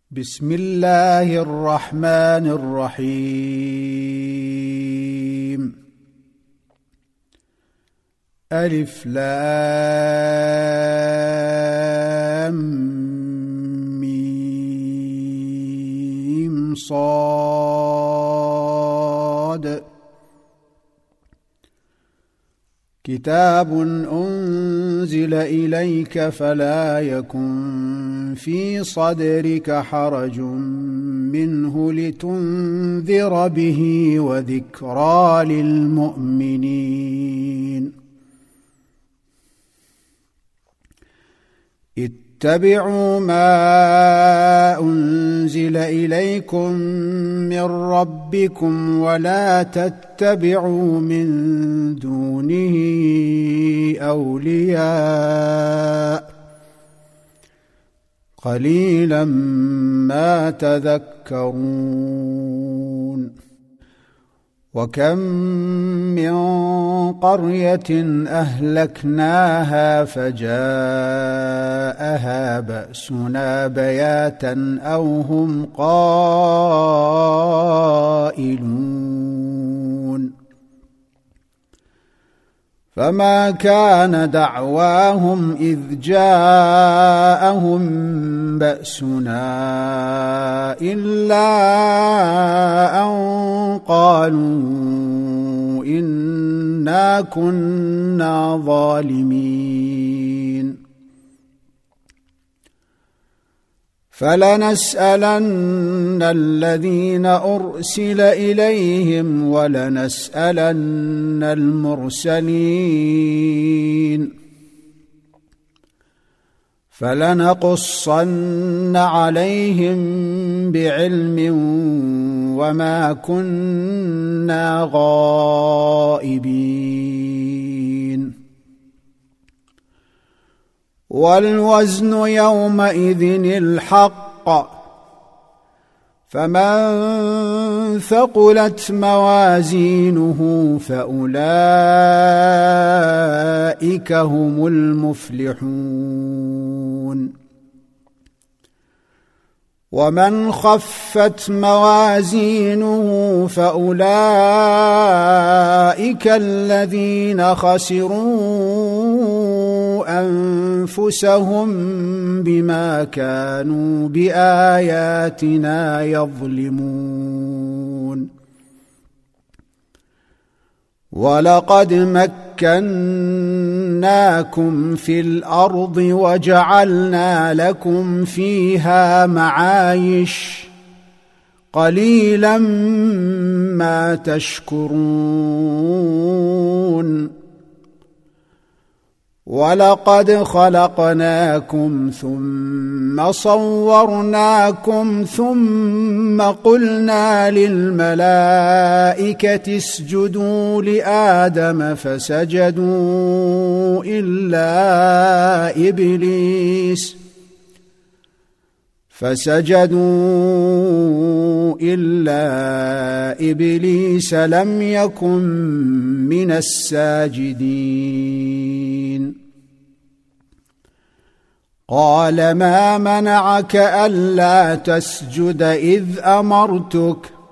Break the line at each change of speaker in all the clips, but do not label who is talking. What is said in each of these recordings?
بسم الله الرحمن الرحيم. ألف لام ميم صاد. كتاب أنزل إليك فلا يكن في صدرك حرج منه لتنذر به وذكرى للمؤمنين. اتبعوا ما أنزل إليكم من ربكم ولا تتبعوا من دونه أولياء قليلا ما تذكرون. وكم من قرية أهلكناها فجاءها بأسنا بياتا أو هم قائلون. فما كان دعواهم إذ جاءهم بأسنا إلا أن قالوا إنا كنا ظالمين. فلنسألن الذين أرسل إليهم ولنسألن المرسلين. فلنقصن عليهم بعلم وما كنا غائبين. والوزن يومئذ الحق، فمن ثقلت موازينه فأولئك هم المفلحون. ومن خفت موازينه فأولئك الذين خسروا أنفسهم بما كانوا بآياتنا يظلمون. ولقد مكناكم في الأرض وجعلنا لكم فيها معايش قليلا ما تشكرون. ولقد خلقناكم ثم صورناكم ثم قلنا للملائكة اسجدوا لآدم فسجدوا إلا إبليس لم يكن من الساجدين. قال ما منعك ألا تسجد إذ أمرتك؟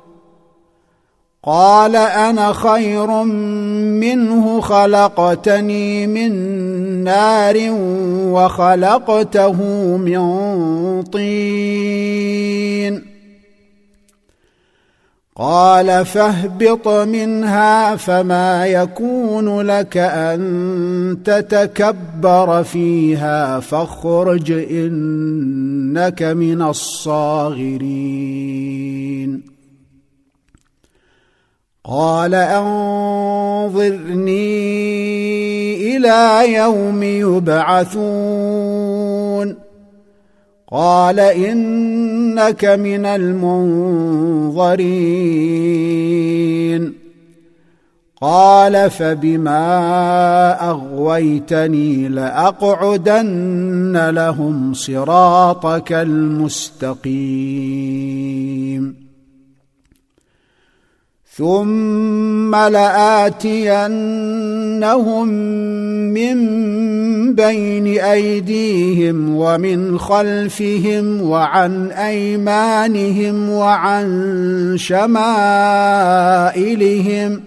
قال أنا خير منه خلقتني من نار وخلقته من طين. قال فاهبط منها فما يكون لك أن تتكبر فيها فاخرج إنك من الصاغرين. قال أنظرني إلى يوم يبعثون. قال إنك من المنظرين. قال فبما أغويتني لأقعدن لهم صراطك المستقيم. ثم لآتينهم من بين أيديهم ومن خلفهم وعن أيمانهم وعن شمائلهم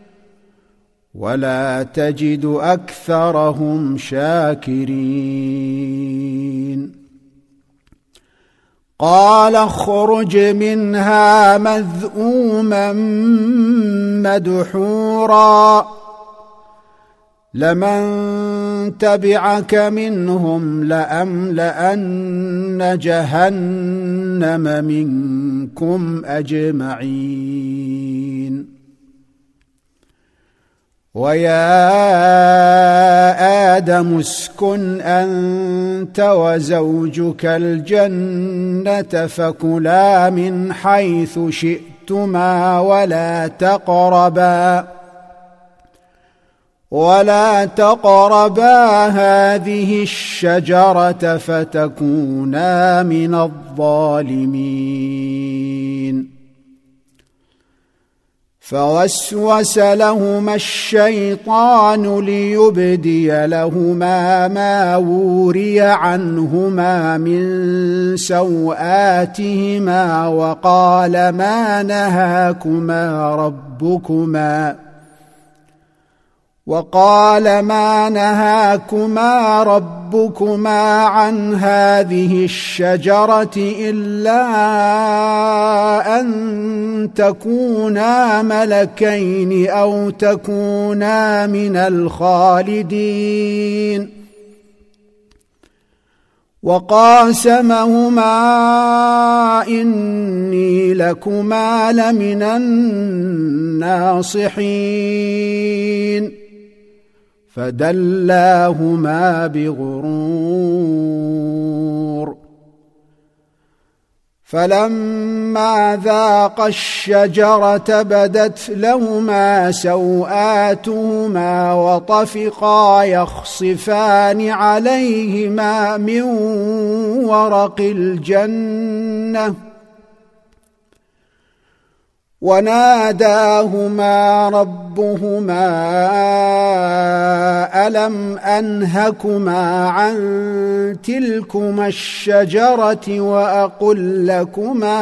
ولا تجد أكثرهم شاكرين. قال اخرج منها مذءوما مدحورا لمن تبعك منهم لأملأن جهنم منكم أجمعين. ويا آدم اسكن أنت وزوجك الجنة فكلا من حيث شئتما ولا تقربا هذه الشجرة فتكونا من الظالمين. فوسوس لهما الشيطان ليبدي لهما ما وري عنهما من سوآتهما وقال ما نهاكما ربكما عن هذه الشجرة إلا أن تكونا ملكين أو تكونا من الخالدين. وقاسمهما إني لكما لمن الناصحين. فدلاهما بغرور. فلما ذاقا الشجرة بدت لهما سوآتهما وطفقا يخصفان عليهما من ورق الجنة وناداهما ربهما ألم أنهكما عن تلكما الشجرة وأقل لكما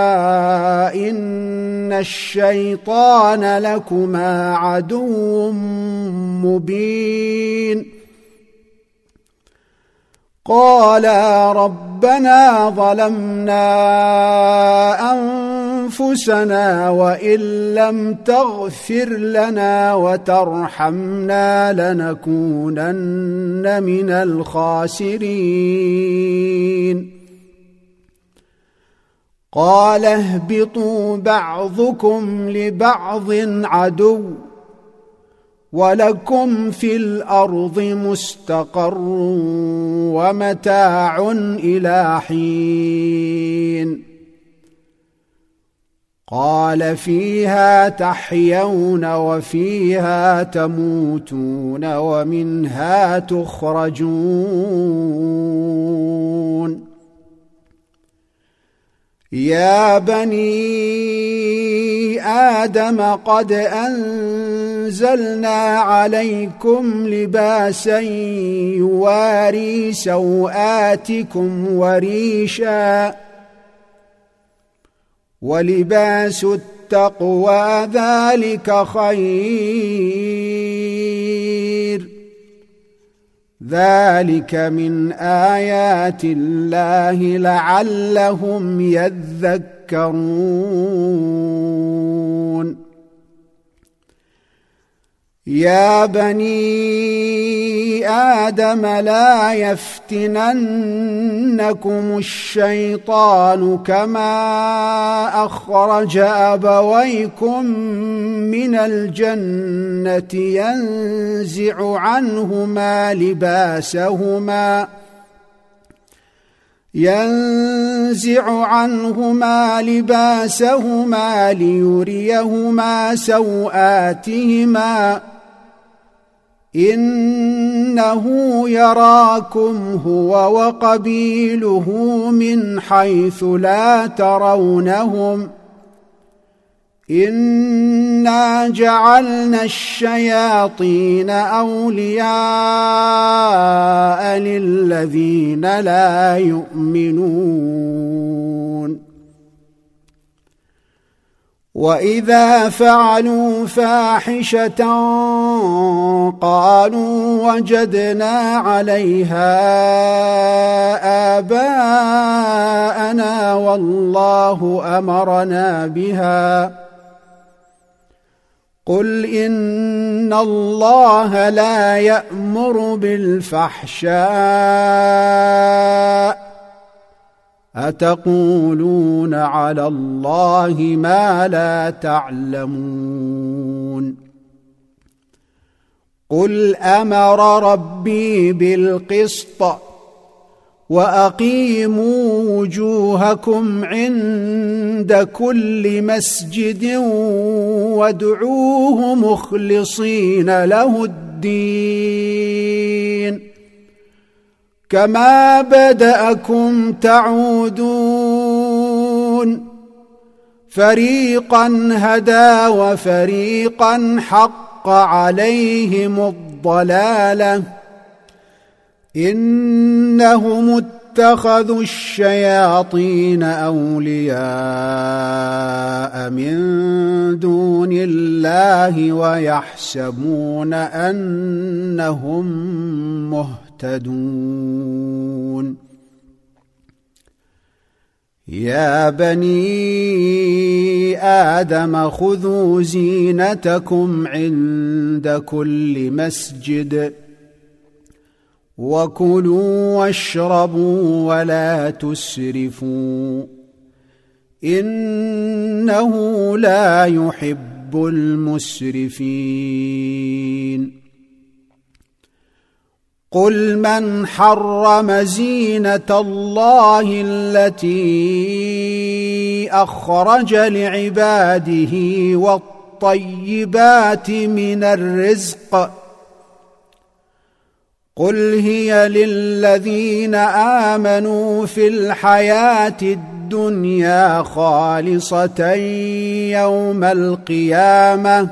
إن الشيطان لكما عدو مبين. قالا ربنا ظلمنا أنفسنا وإن لم تغفر لنا وترحمنا لنكونن من الخاسرين. قال اهبطوا بعضكم لبعض عدو ولكم في الأرض مستقر ومتاع إلى حين. قال فيها تحيون وفيها تموتون ومنها تخرجون. يا بني آدم قد أنزلنا عليكم لباسا يواري سوآتكم وريشا ولباس التقوى ذلك خير. ذلك من آيات الله لعلهم يذكرون. يا بني آدم لا يفتننكم الشيطان كما أخرج أبويكم من الجنة ينزع عنهما لباسهما ليريهما سوآتهما إنه يراكم هو وقبيله من حيث لا ترونهم إنا جعلنا الشياطين أولياء للذين لا يؤمنون وإذا فعلوا فاحشة قالوا وجدنا عليها آباءنا والله أمرنا بها قل إن الله لا يأمر بالفحشاء أتقولون على الله ما لا تعلمون قل أمر ربي بالقسط وأقيموا وجوهكم عند كل مسجد وادعوه مخلصين له الدين كما بدأكم تعودون فريقا هدى وفريقا حق عليهم الضلالة إنهم اتخذوا الشياطين أولياء من دون الله ويحسبون أنهم مهتدون يا بني آدم خذوا زينتكم عند كل مسجد وكلوا واشربوا ولا تسرفوا إنه لا يحب المسرفين قل من حرم زينة الله التي أخرج لعباده والطيبات من الرزق قل هي للذين آمنوا في الحياة الدنيا خالصة يوم القيامة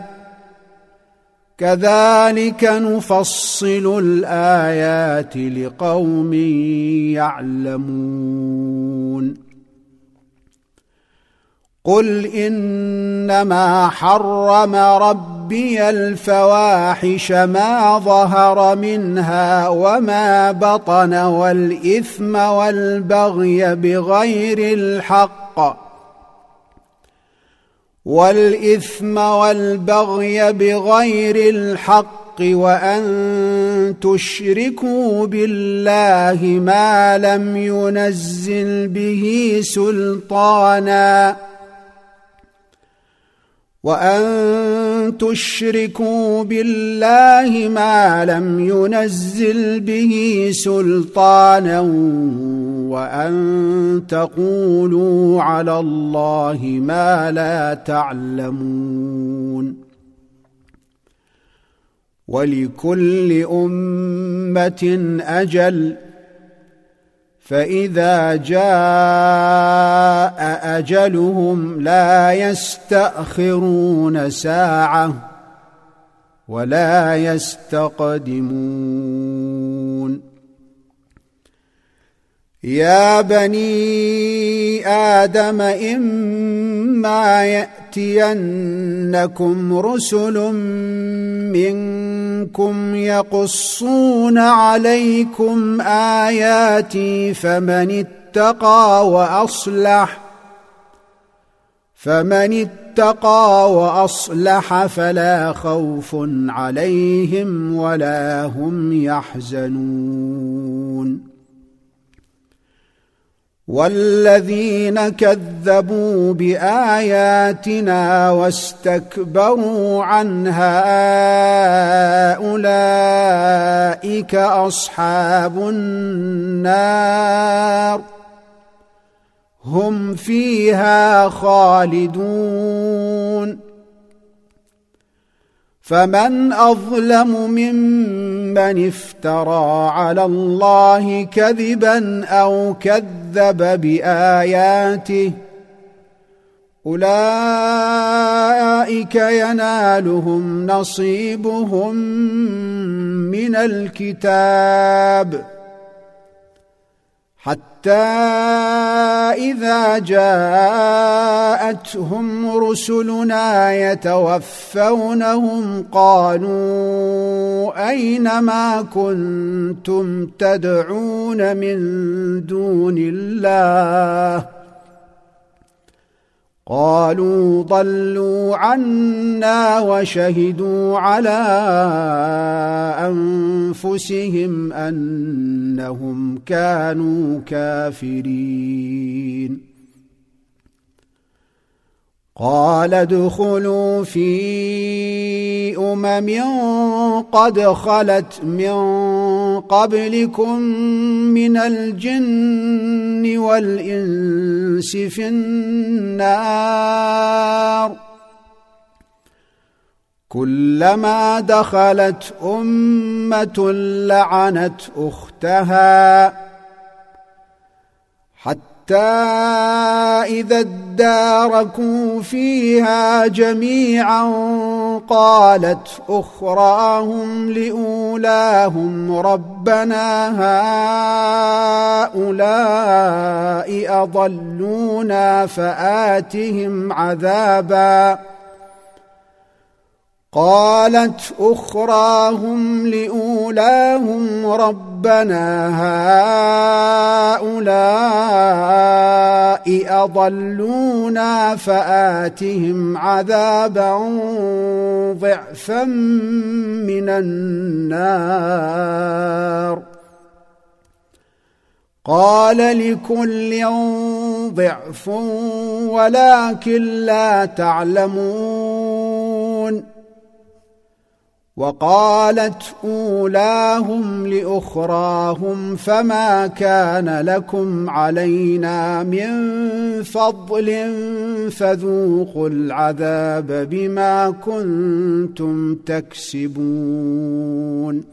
كذلك نفصل الآيات لقوم يعلمون قل إنما حرم ربي الفواحش ما ظهر منها وما بطن والإثم والبغي بغير الحق وأن تشركوا بالله ما لم ينزل به سلطانا وأن تقولوا على الله ما لا تعلمون ولكل أمة أجل فإذا جاء أجلهم لا يستأخرون ساعة ولا يستقدمون يا بني آدم إما يأتينكم رسل منكم يقصون عليكم آياتي فمن اتقى وأصلح فلا خوف عليهم ولا هم يحزنون والذين كذبوا بآياتنا واستكبروا عنها أولئك أصحاب النار هم فيها خالدون فمن أظلم ممن افترى على الله كذبا أو كذب بآياته أولئك ينالهم نصيبهم من الكتاب حتى إذا جاءتهم رسلنا يتوفونهم قالوا أين ما كنتم تدعون من دون الله قالوا ضلوا عنا وشهدوا على أنفسهم أنهم كانوا كافرين قال ادخلوا في قد خلت من قبلكم من الجن والإنس في النار كلما دخلت أمة لعنت أختها حتى إذا اداركوا فيها جميعا قالت أخراهم لأولاهم ربنا هؤلاء أضلونا فآتهم عذابا قالت أخراهم لأولاهم ربنا هؤلاء أضلونا فآتهم عذابا ضعفا من النار قال لكل ضعف ولكن لا تعلمون وقالت أولاهم لأخراهم فما كان لكم علينا من فضل فذوقوا العذاب بما كنتم تكسبون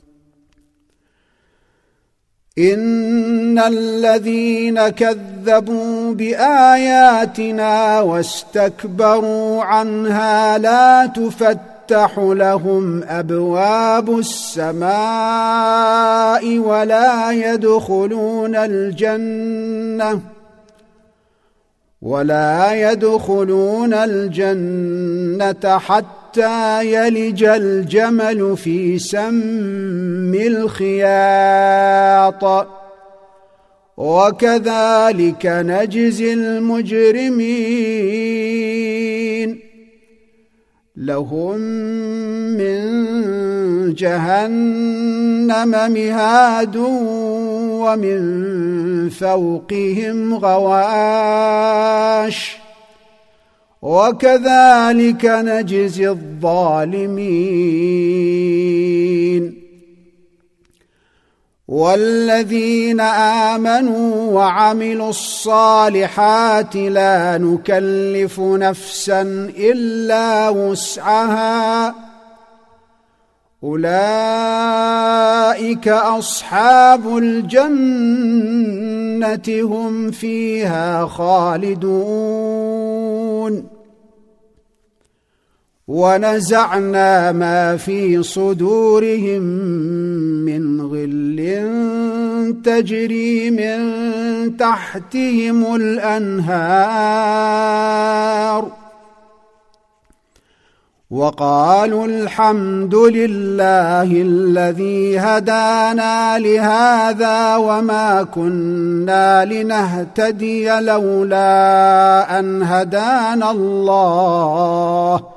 إن الذين كذبوا بآياتنا واستكبروا عنها لا تفتح لهم أبواب السماء ولا يدخلون الجنة حتى يلج الجمل في سم الخياط وكذلك نجزي المجرمين لهم من جهنم مهاد ومن فوقهم غواش وكذلك نجزي الظالمين والذين آمنوا وعملوا الصالحات لا نكلف نفسا إلا وسعها أولئك أصحاب الجنة هم فيها خالدون ونزعنا ما في صدورهم من غل تجري من تحتهم الأنهار وقالوا الحمد لله الذي هدانا لهذا وما كنا لنهتدي لولا أن هدانا الله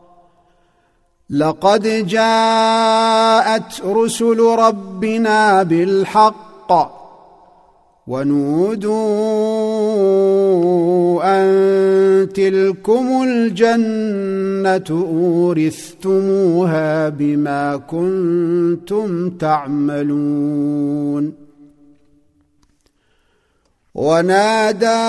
لقد جاءت رسل ربنا بالحق ونودوا أن تلكم الجنة أورثتموها بما كنتم تعملون ونادى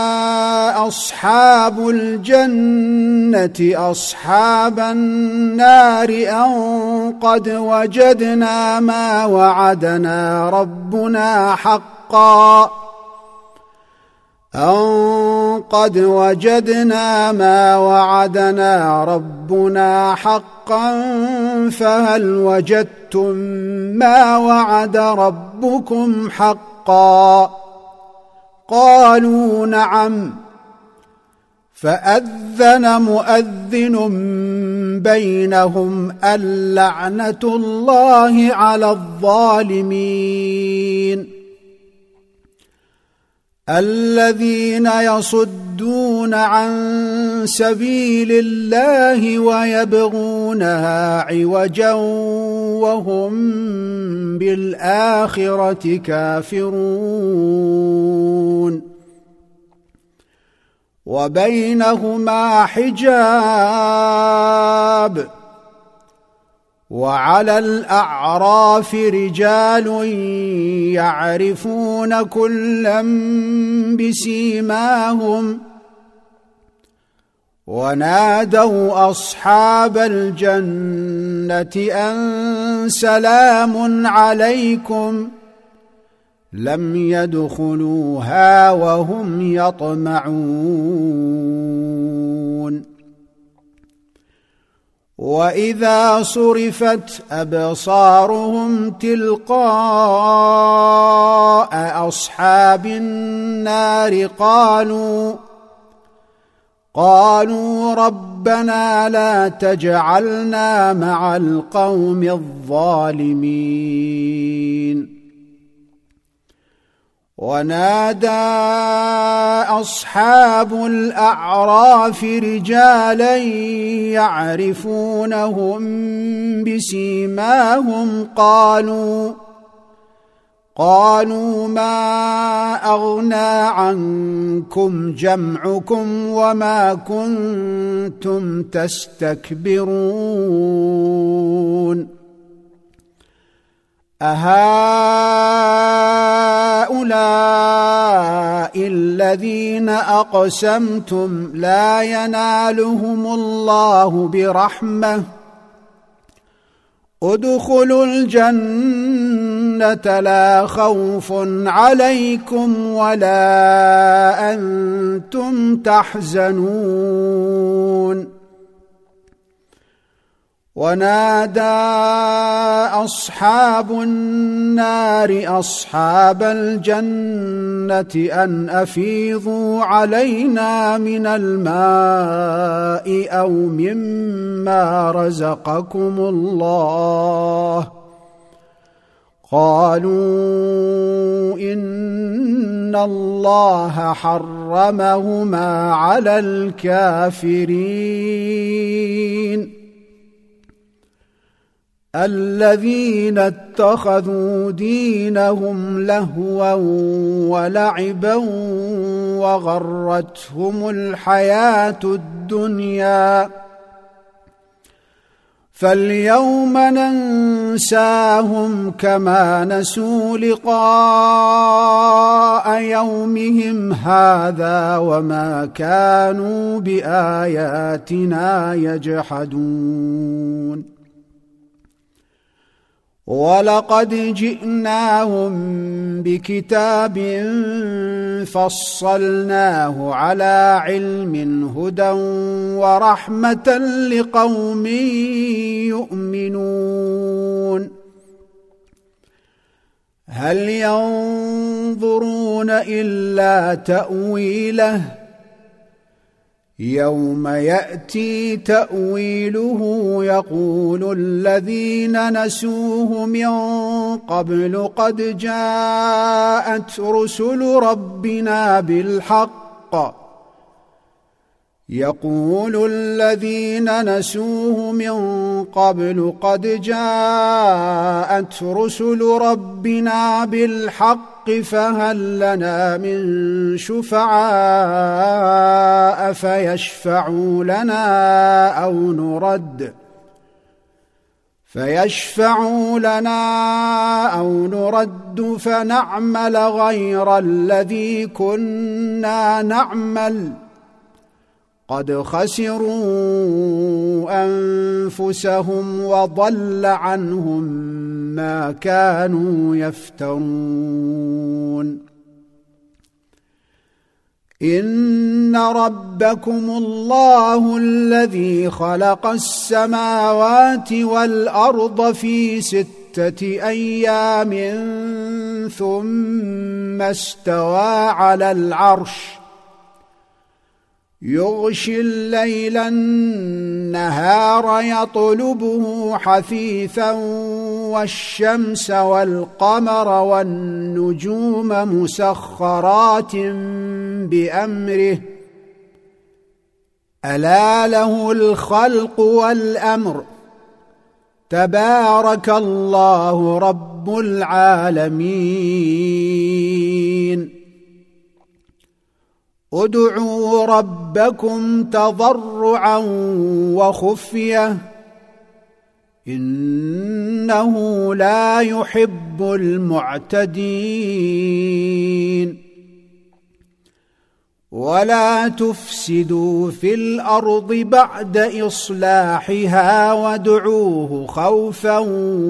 أصحاب الجنة أصحاب النار أن قد وجدنا ما وعدنا ربنا حقا قد وجدنا ما وعدنا ربنا حقا فهل وجدتم ما وعد ربكم حقا قالوا نعم فأذن مؤذن بينهم اللعنة الله على الظالمين الذين يصدون عن سبيل الله ويبغونها عوجا وهم بالآخرة كافرون وبينهما حجاب وعلى الأعراف رجال يعرفون كلا بسيماهم ونادوا أصحاب الجنة أن سلام عليكم لم يدخلوها وهم يطمعون وإذا صرفت أبصارهم تلقاء أصحاب النار قالوا ربنا لا تجعلنا مع القوم الظالمين ونادى أصحاب الأعراف رجالا يعرفونهم بسيماهم قالوا ما أغنى عنكم جمعكم وما كنتم تستكبرون أهؤلاء الذين أقسمتم لا ينالهم الله برحمة ادخلوا الجنة لا خوف عليكم ولا أنتم تحزنون ونادى أصحاب النار أصحاب الجنة أن أفيضوا علينا من الماء أو مما رزقكم الله قالوا إن الله حرمهما على الكافرين الذين اتخذوا دينهم لهوا ولعبا وغرتهم الحياة الدنيا فاليوم ننساهم كما نسوا لقاء يومهم هذا وما كانوا بآياتنا يجحدون ولقد جئناهم بكتاب فصلناه على علم هدى ورحمة لقوم يؤمنون هل ينظرون إلا تأويله يوم يأتي تأويله يقول الذين نسوه من قبل قد جاءت رسل ربنا بالحق يقول الذين نسوه من قبل قد جاءت رسل ربنا بالحق فهل لنا من شفعاء فيشفعوا لنا أو نرد فنعمل غير الذي كنا نعمل قد خسروا أنفسهم وضل عنهم ما كانوا يفترون إن ربكم الله الذي خلق السماوات والأرض في 6 أيام ثم استوى على العرش يغشي الليل النهار يطلبه حثيثا والشمس والقمر والنجوم مسخرات بأمره ألا له الخلق والأمر تبارك الله رب العالمين ادعوا ربكم تضرعا وخفية إنه لا يحب المعتدين ولا تفسدوا في الأرض بعد إصلاحها وادعوه خوفا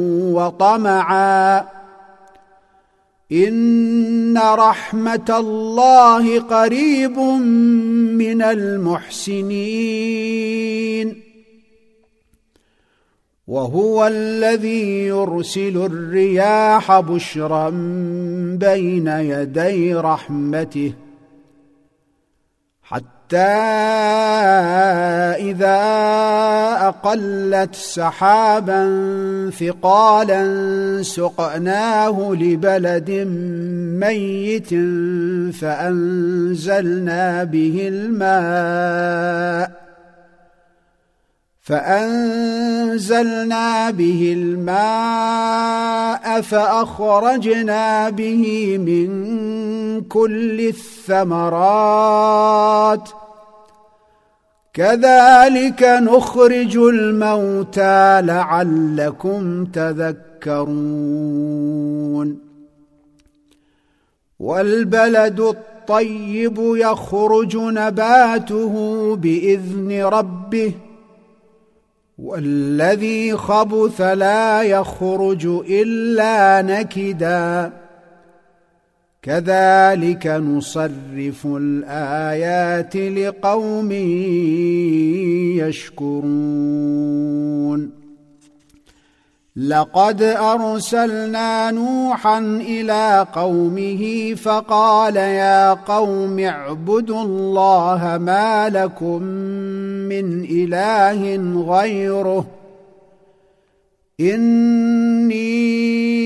وطمعا إن رحمة الله قريب من المحسنين وهو الذي يرسل الرياح بشرا بين يدي رحمته حتى إذا أقلت سحابا ثقالا سقناه لبلد ميت فأنزلنا به الماء فأخرجنا به من كل الثمرات كذلك نخرج الموتى لعلكم تذكرون والبلد الطيب يخرج نباته بإذن ربه والذي خبث لا يخرج إلا نكدا كذلك نصرف الآيات لقوم يشكرون لقد أرسلنا نوحا إلى قومه فقال يا قوم اعبدوا الله ما لكم من إله غيره إني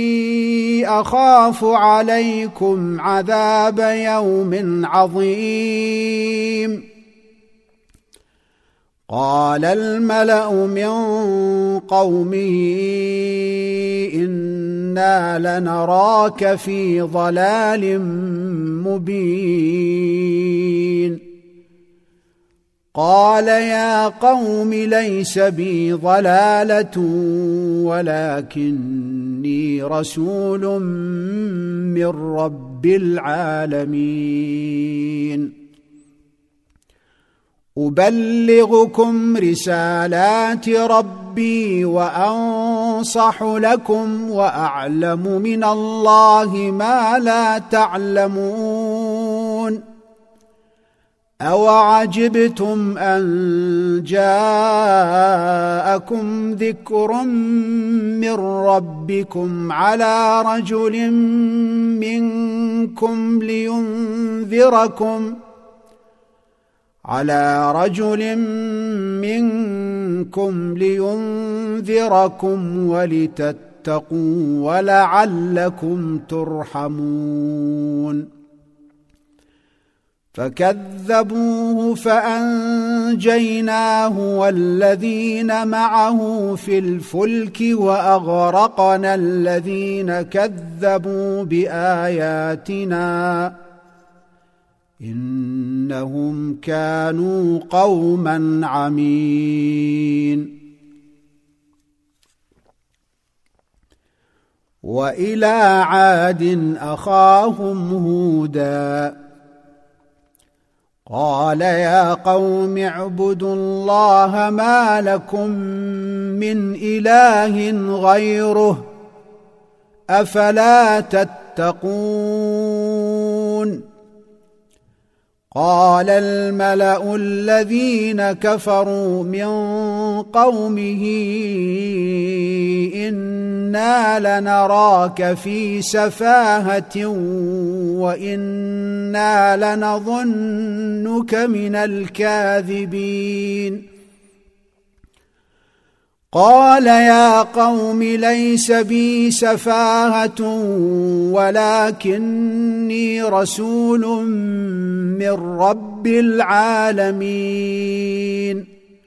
أخاف عليكم عذاب يوم عظيم قال الملأ من قومه إنا لنراك في ضلال مبين قال يا قوم ليس بي ضلالة ولكني رسول من رب العالمين أبلغكم رسالات ربي وأنصح لكم وأعلم من الله ما لا تعلمون أوعجبتم أن جاءكم ذكر من ربكم على رجل منكم لينذركم ولتتقوا ولعلكم ترحمون فكذبوه فأنجيناه والذين معه في الفلك وأغرقنا الذين كذبوا بآياتنا إنهم كانوا قوما عمين وإلى عاد أخاهم هودا قال يا قوم اعبدوا الله ما لكم من إله غيره أفلا تتقون قال الملأ الذين كفروا من قومه إنا لنراك في سفاهة وإنا لنظنك من الكاذبين قال يا قوم ليس بي سفاهة ولكني رسول من رب العالمين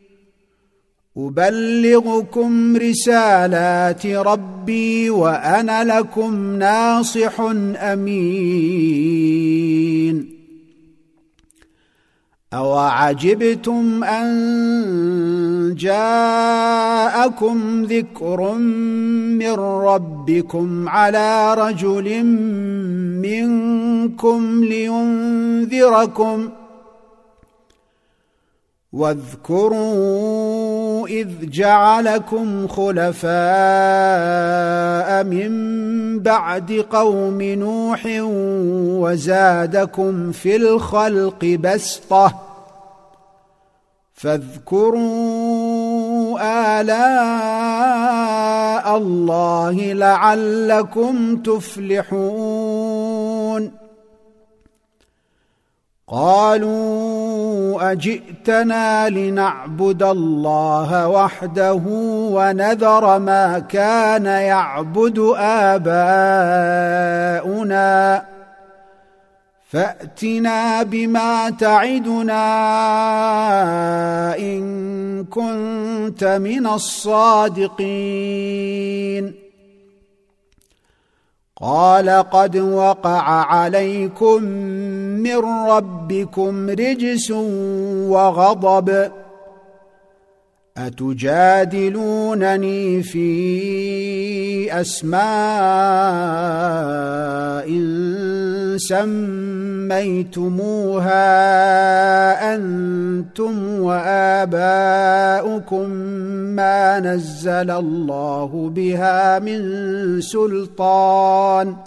أبلغكم رسالات ربي وأنا لكم ناصح أمين أوعجبتم أن جاءكم ذكر من ربكم على رجل منكم لينذركم واذكروا إذ جعلكم خلفاء من بعد قوم نوح وزادكم في الخلق بسطة فاذكروا آلاء الله لعلكم تفلحون قالوا أجئتنا لنعبد الله وحده ونذر ما كان يعبد آباؤنا فأتنا بما تعدنا إن كنت من الصادقين قال قد وقع عليكم من ربكم رجس وغضب أتجادلونني في أسماء سميتموها أنتم وآباؤكم ما نزل الله بها من سلطان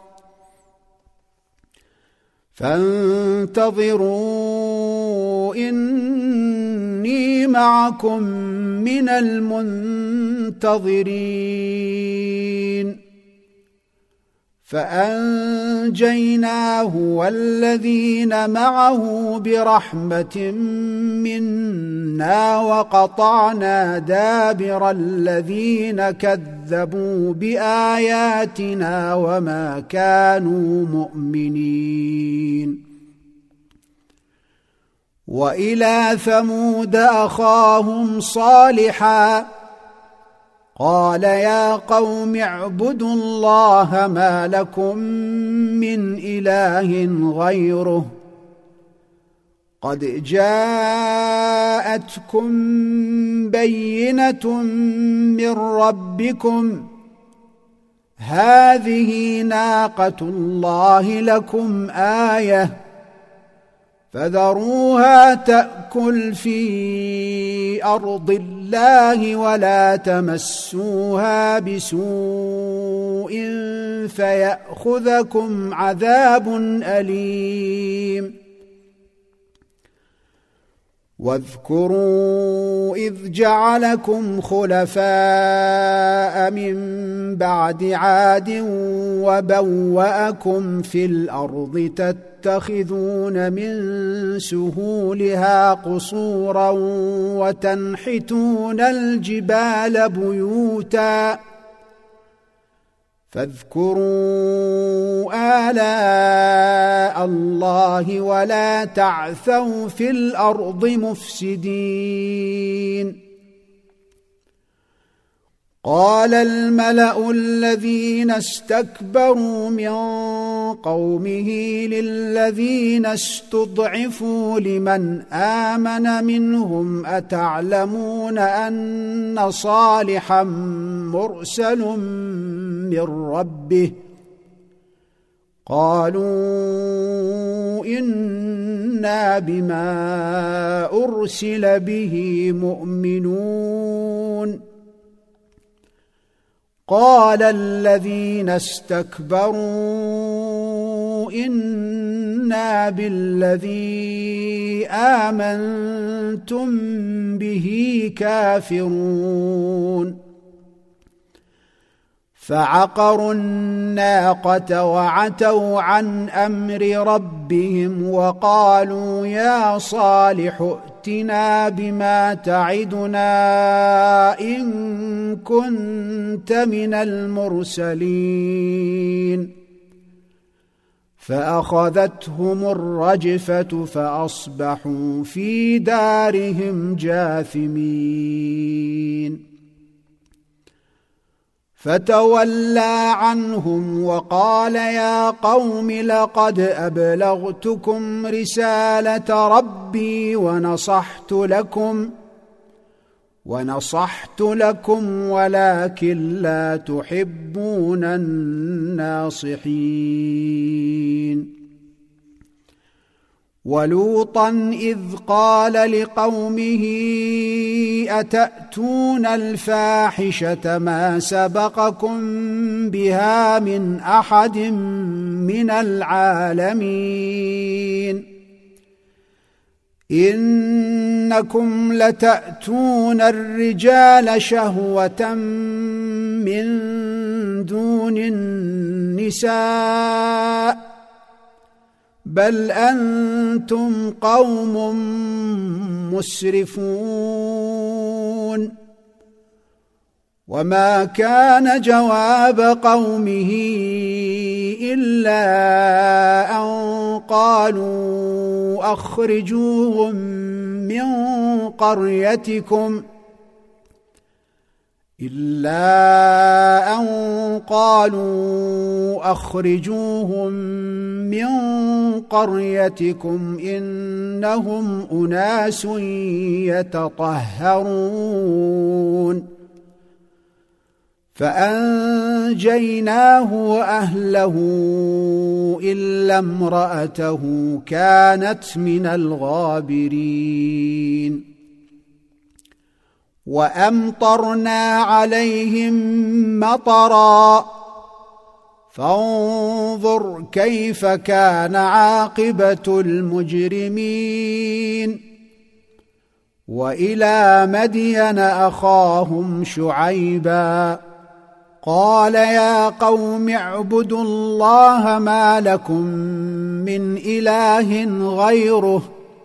فانتظروا إني معكم من المنتظرين فأنجيناه والذين معه برحمة منا وقطعنا دابر الذين كذبوا بآياتنا وما كانوا مؤمنين وإلى ثمود أخاهم صالحا قال يا قوم اعبدوا الله ما لكم من إله غيره قد جاءتكم بينة من ربكم هذه ناقة الله لكم آية فذروها تأكل في أرض الله ولا تمسوها بسوء فيأخذكم عذاب أليم واذكروا إذ جعلكم خلفاء من بعد عاد وبوأكم في الأرض تتخذون من سهولها قصورا وتنحتون الجبال بيوتا فاذكروا آلاء الله ولا تعثوا في الأرض مفسدين قال الملأ الذين استكبروا من قومه للذين استضعفوا لمن آمن منهم أتعلمون أن صالحا مرسل من ربه قالوا إنا بما أرسل به مؤمنون قال الذين استكبروا إنا كنا بالذي آمنتم به كافرون فعقروا الناقة وعتوا عن أمر ربهم وقالوا يا صالح ائتنا بما تعدنا إن كنت من المرسلين فأخذتهم الرجفة فأصبحوا في دارهم جاثمين فتولى عنهم وقال يا قوم لقد أبلغتكم رسالة ربي ونصحت لكم ولكن لا تحبون الناصحين ولوطا إذ قال لقومه أتأتون الفاحشة ما سبقكم بها من أحد من العالمين إنكم لتأتون الرجال شهوة من دون النساء بل أنتم قوم مسرفون وما كان جواب قومه إلا أن قالوا أخرجوهم من قريتكم إنهم أناس يتطهرون فأنجيناه وأهله إلا امرأته كانت من الغابرين وأمطرنا عليهم مطرا فانظر كيف كان عاقبة المجرمين وإلى مدين أخاهم شعيبا قال يا قوم اعبدوا الله ما لكم من إله غيره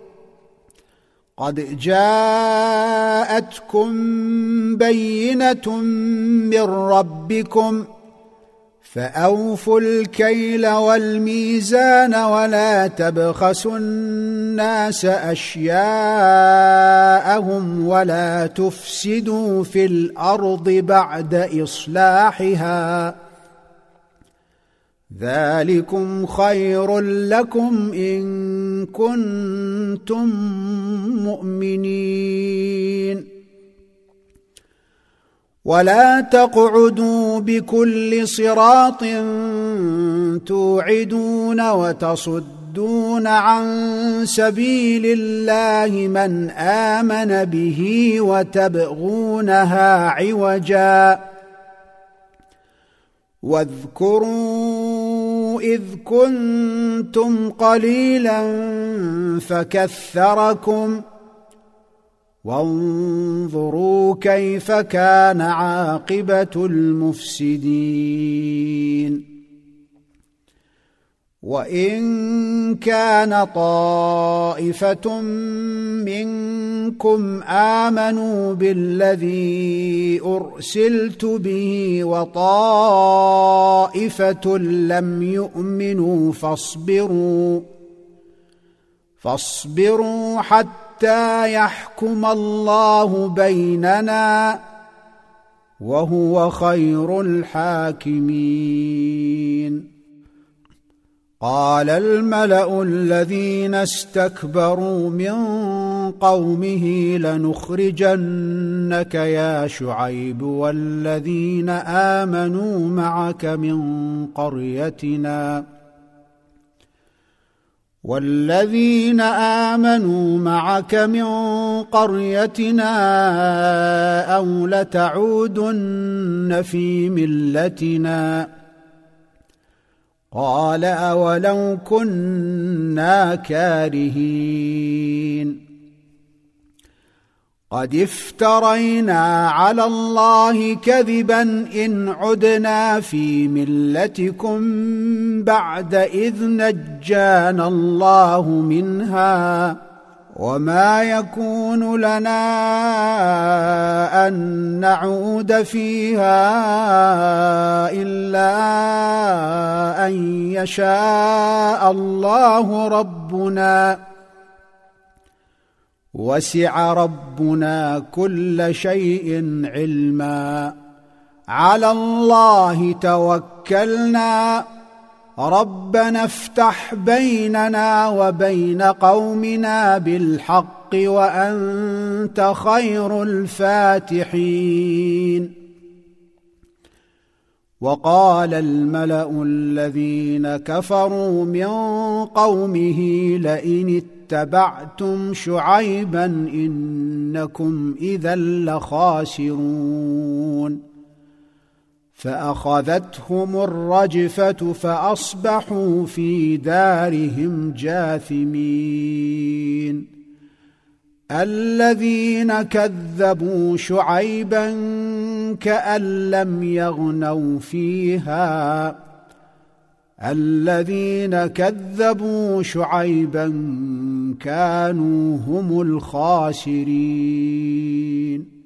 قد جاءتكم بينة من ربكم فأوفوا الكيل والميزان ولا تبخسوا الناس أشياءهم ولا تفسدوا في الأرض بعد إصلاحها ذلكم خير لكم إن كنتم مؤمنين ولا تقعدوا بكل صراط توعدون وتصدون عن سبيل الله من آمن به وتبغونها عوجا واذكروا إذ كنتم قليلا فكثركم وانظروا كيف كان عاقبة المفسدين وإن كان طائفة منكم آمنوا بالذي أرسلت به وطائفة لم يؤمنوا فاصبروا حتى يحكم الله بيننا وهو خير الحاكمين قال الملأ الذين استكبروا من قومه لنخرجنك يا شعيب والذين آمنوا معك من قريتنا أو لتعودن في ملتنا قال أولو كنا كارهين قد افترينا على الله كذبا إن عدنا في ملتكم بعد إذ نجانا الله منها وما يكون لنا أن نعود فيها إلا أن يشاء الله ربنا وسع ربنا كل شيء علما على الله توكلنا ربنا افتح بيننا وبين قومنا بالحق وأنت خير الفاتحين وقال الملأ الذين كفروا من قومه لئن اتبعتم شعيبا إنكم إذا لخاسرون فأخذتهم الرجفة فأصبحوا في دارهم جاثمين الذين كذبوا شعيبا كأن لم يغنوا فيها الذين كذبوا شعيبا كانوا هم الخاسرين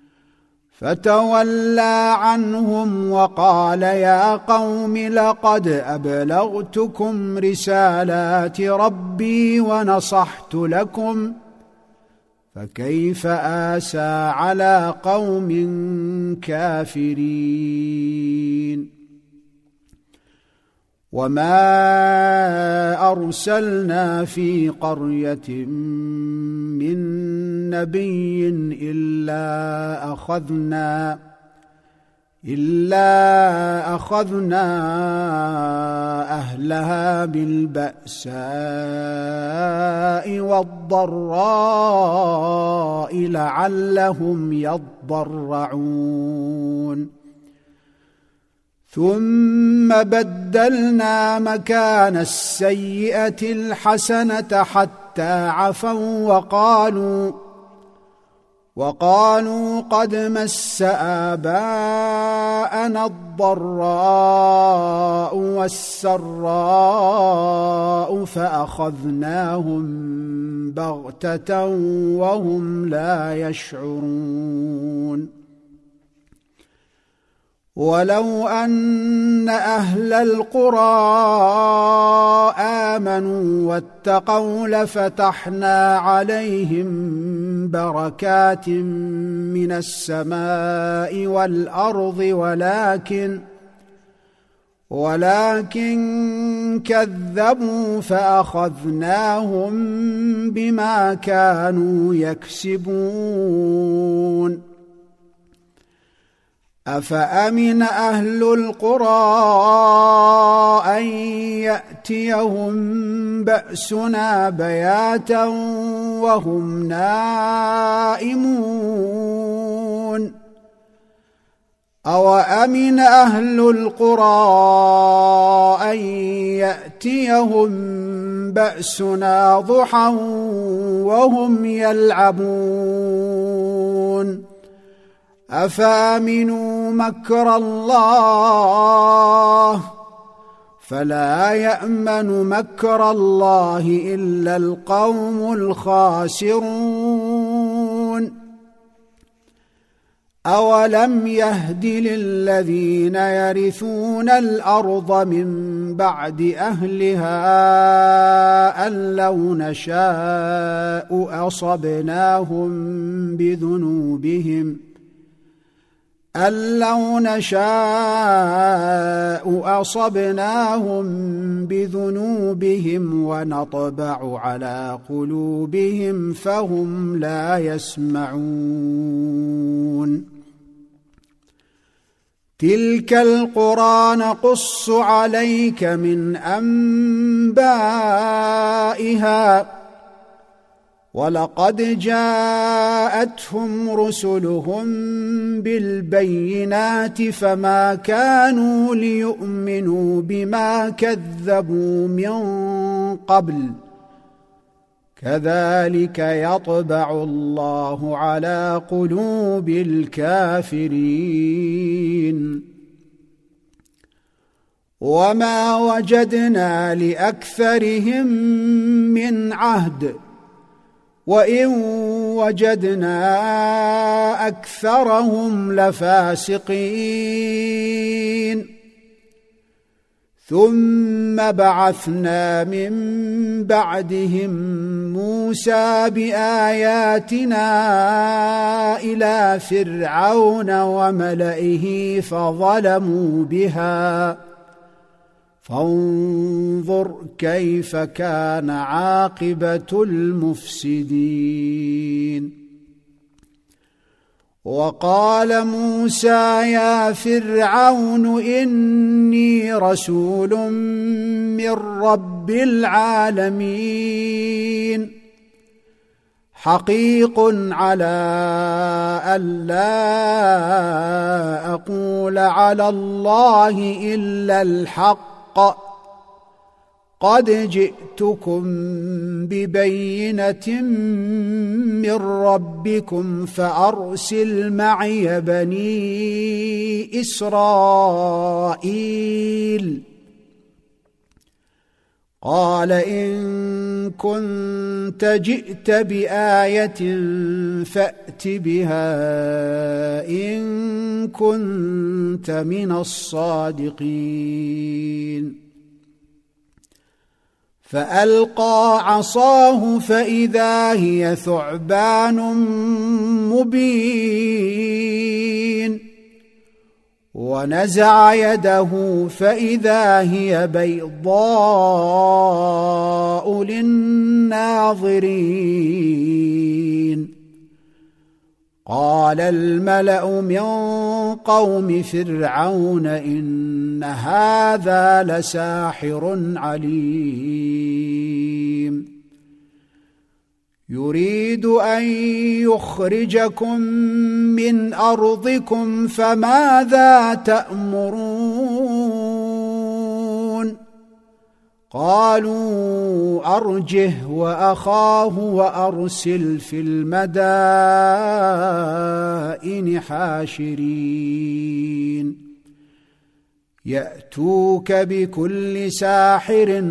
فتولى عنهم وقال يا قوم لقد أبلغتكم رسالات ربي ونصحت لكم فكيف آسى على قوم كافرين وما أرسلنا في قرية من نبي إلا أخذنا أهلها بالبأساء والضراء لعلهم يضرعون ثم بدلنا مكان السيئة الحسنة حتى عفوا وقالوا قد مس آباءنا الضراء والسراء فأخذناهم بغتة وهم لا يشعرون ولو أن أهل القرى آمنوا واتقوا لفتحنا عليهم بركات من السماء والأرض ولكن كذبوا فأخذناهم بما كانوا يكسبون أفأمن أهل القرى أن يأتيهم بأسنا بياتا وهم نائمون أوأمن أهل القرى أن يأتيهم بأسنا ضحى وهم يلعبون أفامنوا مكر الله فلا يأمن مكر الله إلا القوم الخاسرون أولم يهد للذين يرثون الأرض من بعد أهلها أن لو نشاء أصبناهم بذنوبهم ونطبع على قلوبهم فهم لا يسمعون تلك القرى نقص عليك من أنبائها ولقد جاءك جاءتهم رسلهم بالبينات فما كانوا ليؤمنوا بما كذبوا من قبل كذلك يطبع الله على قلوب الكافرين وما وجدنا لأكثرهم من عهد وإن وجدنا أكثرهم لفاسقين ثم بعثنا من بعدهم موسى بآياتنا إلى فرعون وملئه فظلموا بها فانظر كيف كان عاقبة المفسدين وقال موسى يا فرعون إني رسول من رب العالمين حقيق على ألا أقول على الله إلا الحق قد جئتكم ببينة من ربكم فأرسل معي بني إسرائيل قال إن كنت جئت بآية فأت بها إن كنت من الصادقين فألقى عصاه فإذا هي ثعبان مبين ونزع يده فإذا هي بيضاء للناظرين قال الملأ من قوم فرعون إن هذا لساحر عليم يريد أن يخرجكم من أرضكم فماذا تأمرون قالوا أرجه وأخاه وأرسل في المدائن حاشرين يأتوك بكل ساحر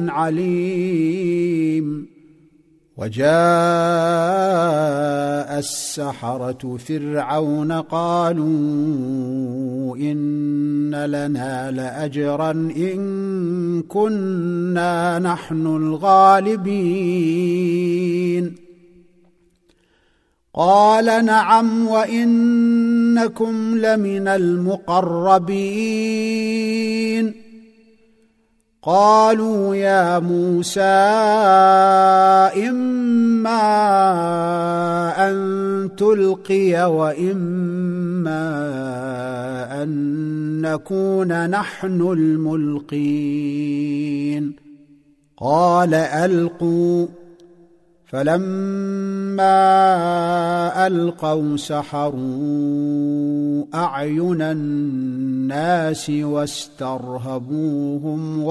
عليم وجاء السحرة فرعون قالوا إن لنا لأجرا إن كنا نحن الغالبين قال نعم وإنكم لمن المقربين قالوا يا موسى إما أن تلقي وإما أن نكون نحن الملقين قال ألقوا فلما ألقوا سحروا أعين الناس واسترهبوهم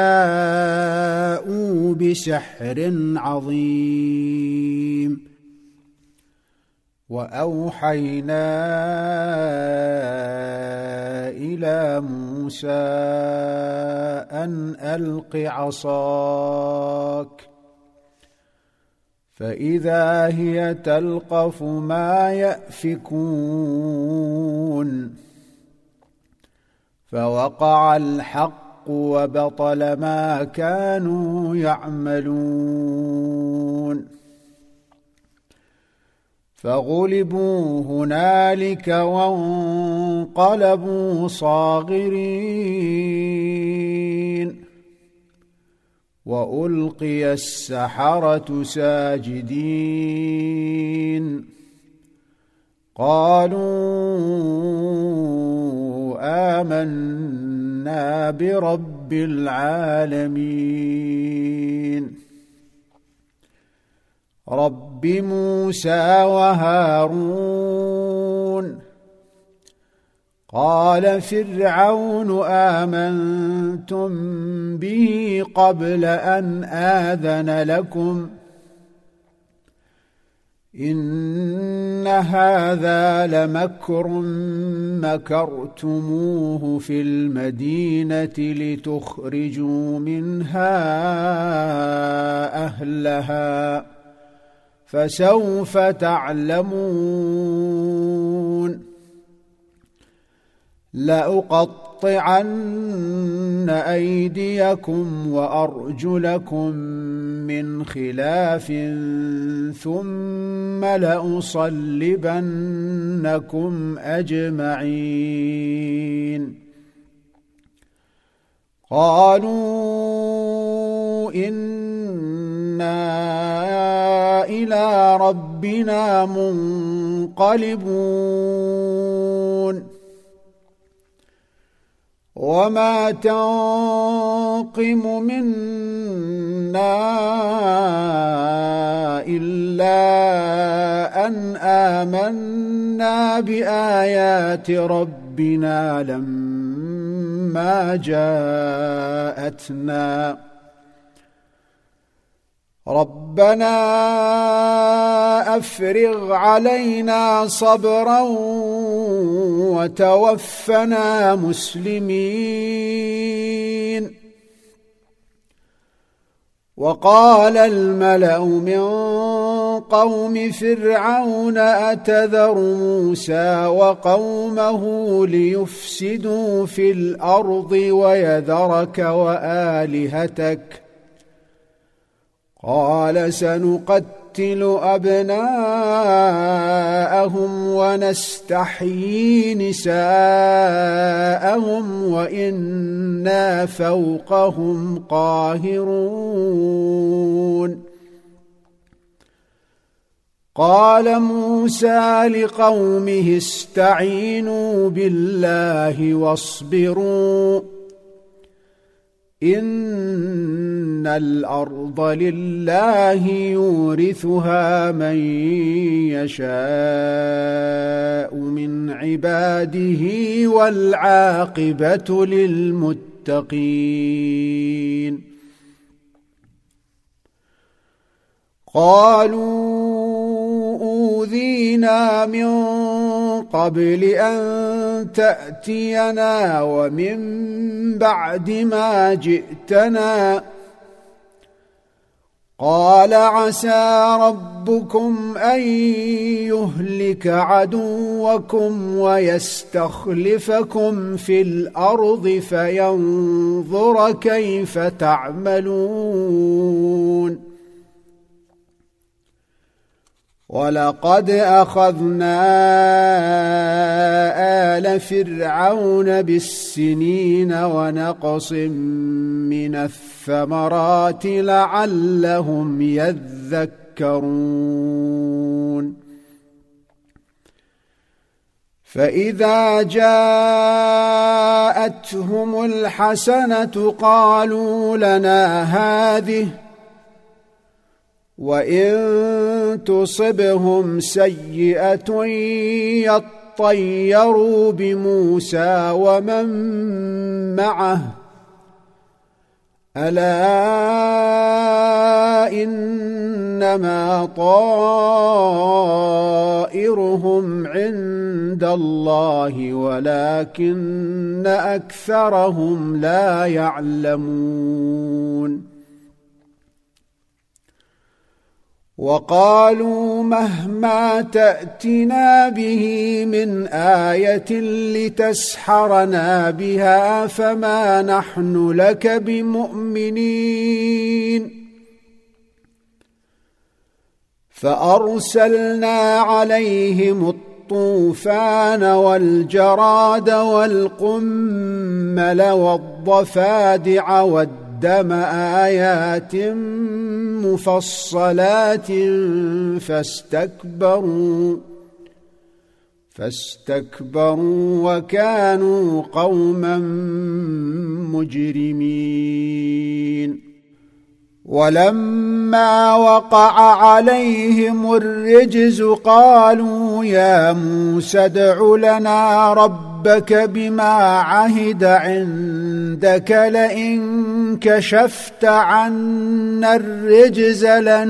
وجاءوا بسحر عظيم وأوحينا إلى موسى أن ألق عصاك فإذا هي تلقف ما يأفكون فوقع الحق وبطل ما كانوا يعملون فغلبوا هنالك وانقلبوا صاغرين وألقي السحرة ساجدين قالوا آمنا برب العالمين رب موسى وهارون قال فرعون آمنتم به قبل أن آذن لكم إن هذا لمكر مكرتموه في المدينة لتخرجوا منها أهلها فسوف تعلمون لأقطعن أيديكم وأرجلكم من خلاف ثم لأصلبنكم أجمعين قالوا إنا إلى ربنا منقلبون وما تنقم منا إلا أن آمنا بآيات ربنا لما جاءتنا ربنا أفرغ علينا صبرا وتوفنا مسلمين وقال الملأ من قوم فرعون أتذر موسى وقومه ليفسدوا في الأرض ويذرك وآلهتك قال سنقتل أبناءهم ونستحيي نساءهم وإنا فوقهم قاهرون قال موسى لقومه استعينوا بالله واصبروا إن الأرض لله يورثها من يشاء من عباده والعاقبة للمتقين قالوا أوذينا من قبل أن تأتينا ومن بعد ما جئتنا قال عسى ربكم أن يهلك عدوكم ويستخلفكم في الأرض فينظر كيف تعملون ولقد أخذنا آل فرعون بالسنين ونقص من الثمرات لعلهم يذكرون فإذا جاءتهم الحسنة قالوا لنا هذه وإن تصبهم سيئة يطيروا بموسى ومن معه ألا إنما طائرهم عند الله ولكن أكثرهم لا يعلمون وقالوا مهما تأتنا به من آية لتسحرنا بها فما نحن لك بمؤمنين فأرسلنا عليهم الطوفان والجراد والقمل والضفادع والدم آيات مفصلات فاستكبروا وكانوا قوما مجرمين ولما وقع عليهم الرجز قالوا يا موسى ادع لنا ربك بما عهد عندك لئن كشفت عنا الرجز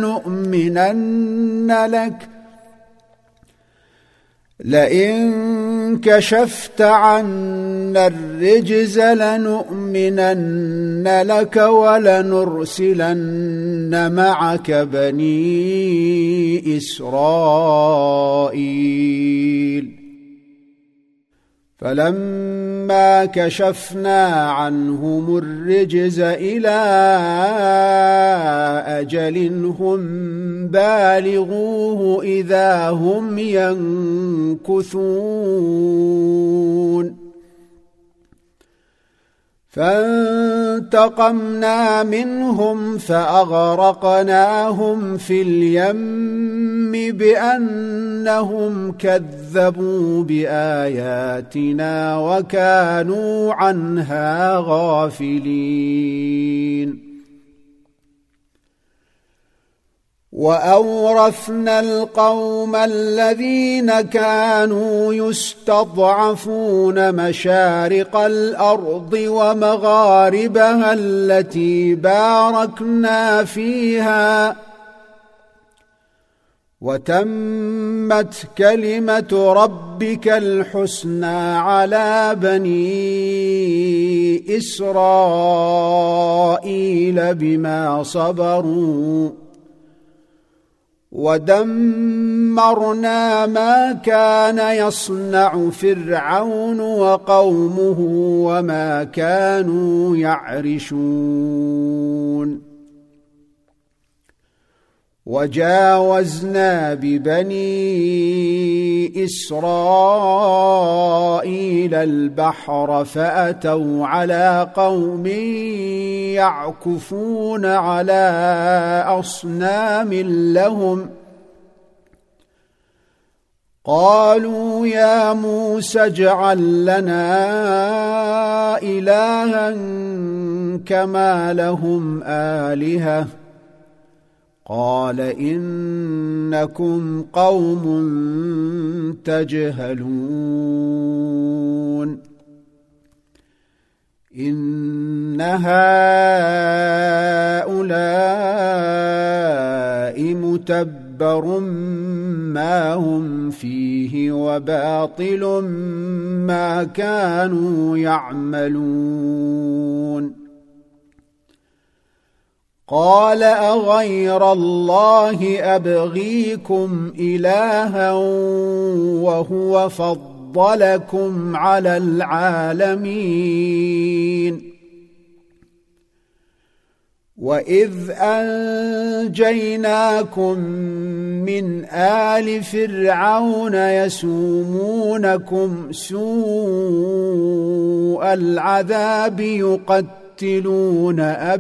لنؤمنن لك ولنرسلن معك بني إسرائيل فلما كشفنا عنهم الرجز إلى أجل هم بالغوه إذا هم ينكثون فانتقمنا منهم فأغرقناهم في اليم بأنهم كذبوا بآياتنا وكانوا عنها غافلين وأورثنا القوم الذين كانوا يستضعفون مشارق الأرض ومغاربها التي باركنا فيها وتمت كلمة ربك الحسنى على بني إسرائيل بما صبروا ودمرنا ما كان يصنع فرعون وقومه وما كانوا يعرشون وجاوزنا ببني إسرائيل البحر فأتوا على قوم يعكفون على أصنام لهم قالوا يا موسى اجعل لنا إلها كما لهم آلهة قال إنكم قوم تجهلون إن هؤلاء متبر ما هم فيه وباطل ما كانوا يعملون قال أغير الله أبغيكم إلها وهو فضلكم على العالمين وإذ أنجيناكم من آل فرعون يسومونكم سوء العذاب يقتلون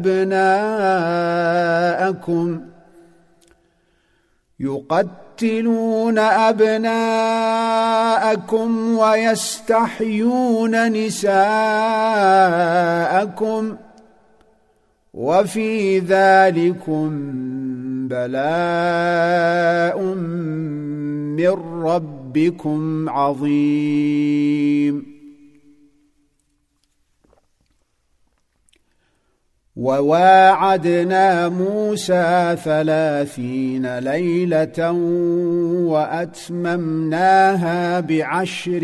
أبناءكم ويستحيون نساءكم وفي ذلكم بلاء من ربكم عظيم وواعدنا موسى 30 ليلة وأتممناها ب10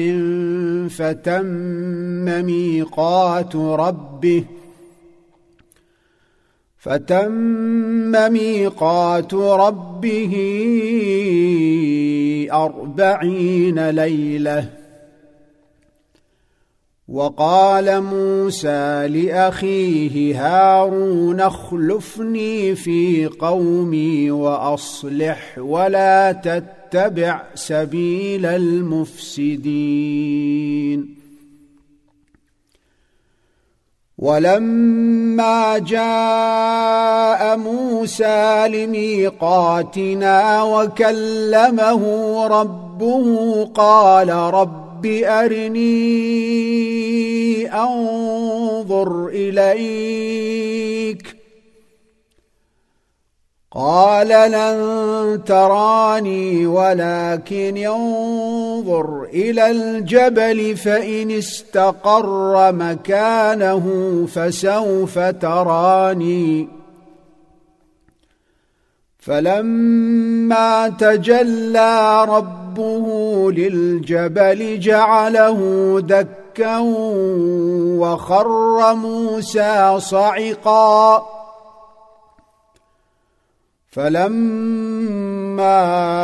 فتم ميقات ربه 40 ليلة وقال موسى لأخيه هارون اخلفني في قومي وأصلح ولا تتبع سبيل المفسدين ولما جاء موسى لميقاتنا وكلمه ربه قال رب أرني أنظر إليك قال لن تراني ولكن انظر إلى الجبل فإن استقر مكانه فسوف تراني. فلما تجلى ربه للجبل جعله دكا وخر موسى صعقا. فلما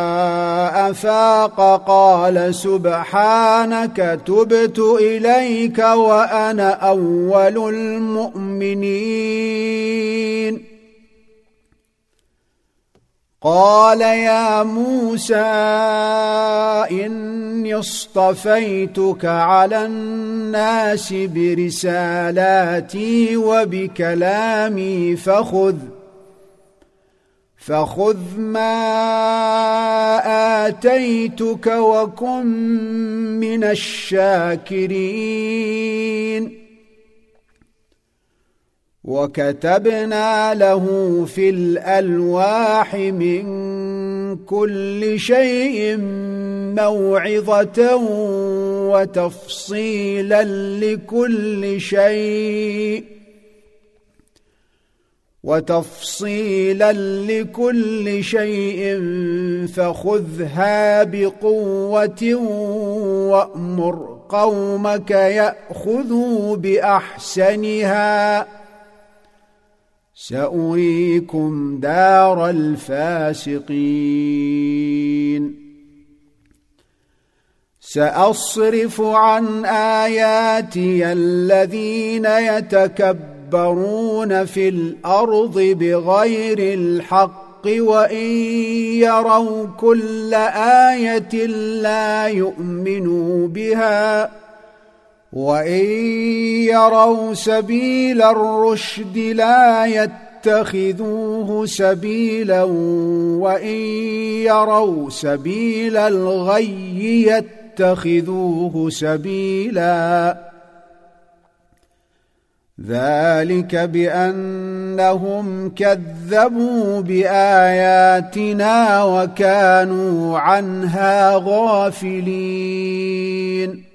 أفاق قال سبحانك تبت إليك وأنا أول المؤمنين. قال يا موسى إني اصطفيتك على الناس برسالاتي وبكلامي فخذ ما آتيتك وكن من الشاكرين. وكتبنا له في الألواح من كل شيء موعظة وتفصيلا لكل شيء فخذها بقوة وأمر قومك يأخذوا بأحسنها سأريكم دار الفاسقين. سأصرف عن آياتي الذين يتكبرون في الأرض بغير الحق وإن يروا كل آية لا يؤمنوا بها وإن يروا سبيل الرشد لا يتخذوه سبيلا وإن يروا سبيل الغي يتخذوه سبيلا. ذلك بأنهم كذبوا بآياتنا وكانوا عنها غافلين.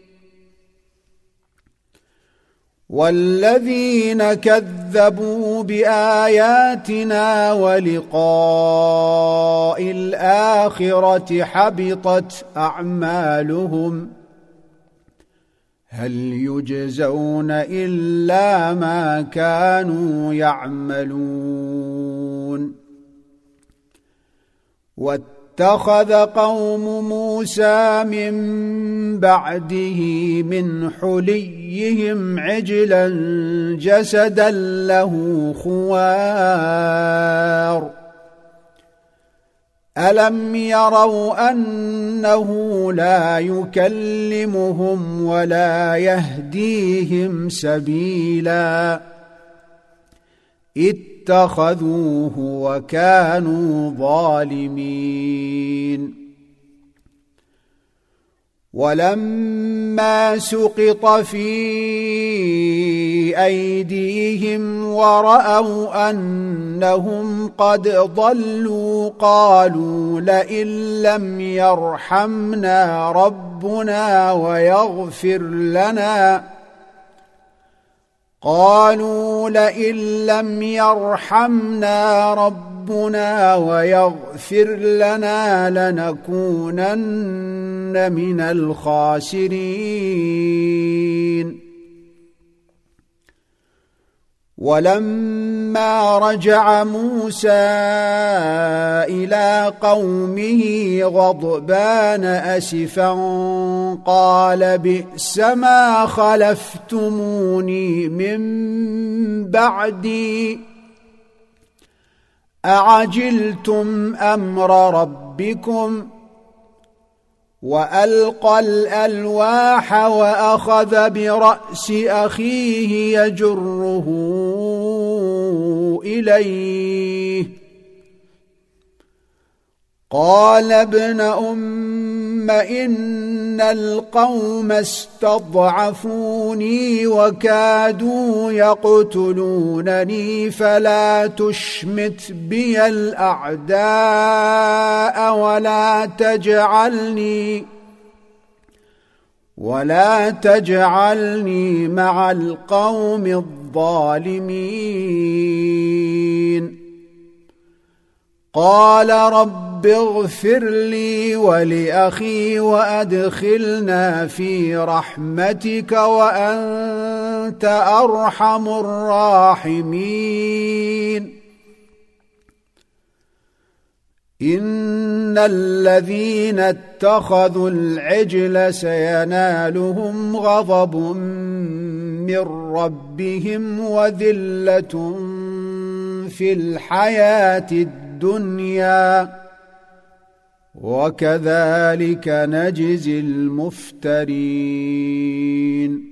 والذين كذبوا بآياتنا ولقاء الآخرة حبطت أعمالهم هل يجزون إلا ما كانوا يعملون. واتخذ قوم موسى من بعده من حليهم عجلا جسدا له خوار ألم يروا أنه لا يكلمهم ولا يهديهم سبيلا اتخذوه وكانوا ظالمين. ولما سقط في أيديهم ورأوا أنهم قد ضلوا قالوا لئن لم يرحمنا ربنا ويغفر لنا لنكونن من الخاسرين. ولما رجع موسى إلى قومه غضبان أسفا قال بئس ما خلفتموني من بعدي أعجلتم أمر ربكم وألقى الألواح وأخذ برأس أخيه يجره إليه قال ابن إن القوم استضعفوني وكادوا يقتلونني فلا تشمت بي الأعداء ولا تجعلني مع القوم الظالمين. قال رب اغفر لي ولأخي وأدخلنا في رحمتك وأنت أرحم الراحمين. إن الذين اتخذوا العجل سينالهم غضب من ربهم وذلة في الحياة الدنيا وكذلك نجزي المفترين.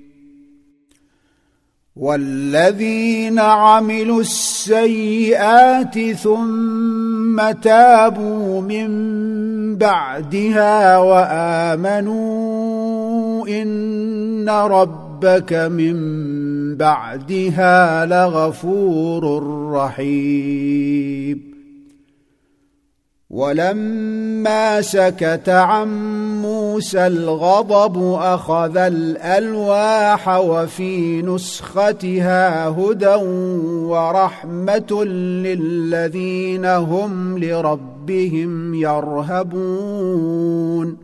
والذين عملوا السيئات ثم تابوا من بعدها وآمنوا إن ربك من بعدها لغفور رحيم. ولما سكت عن موسى الغضب أخذ الألواح وفي نسختها هدى ورحمة للذين هم لربهم يرهبون.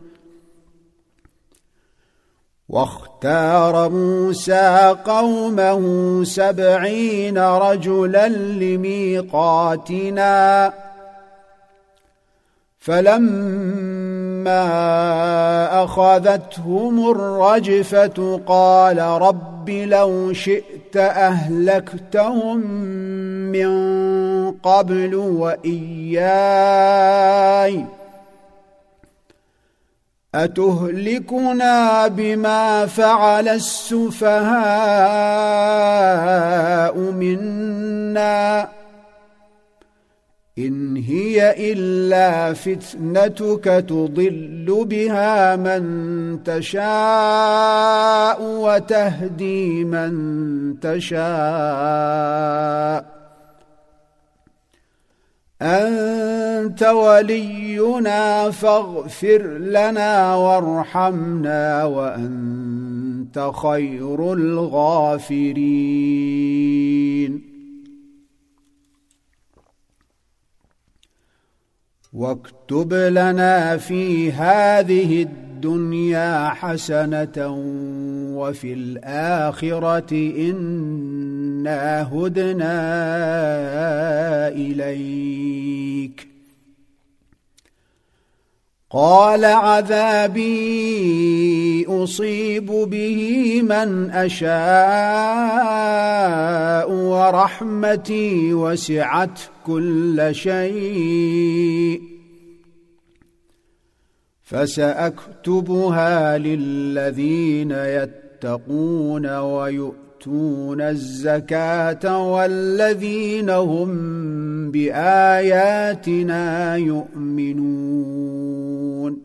واختار موسى قومه 70 رجلا لميقاتنا فلما أخذتهم الرجفة قال رب لو شئت أهلكتهم من قبل وإياي أتهلكنا بما فعل السفهاء منا إن هي إلا فتنتك تضل بها من تشاء وتهدي من تشاء أنت ولينا فاغفر لنا وارحمنا وأنت خير الغافرين. واكتب لنا في هذه الدنيا حسنة وفي الآخرة إنا هدنا إليك. قال عذابي أصيب به من أشاء ورحمتي وسعت كل شيء فسأكتبها للذين يتقون ويؤتون الزكاة والذين هم بآياتنا يؤمنون.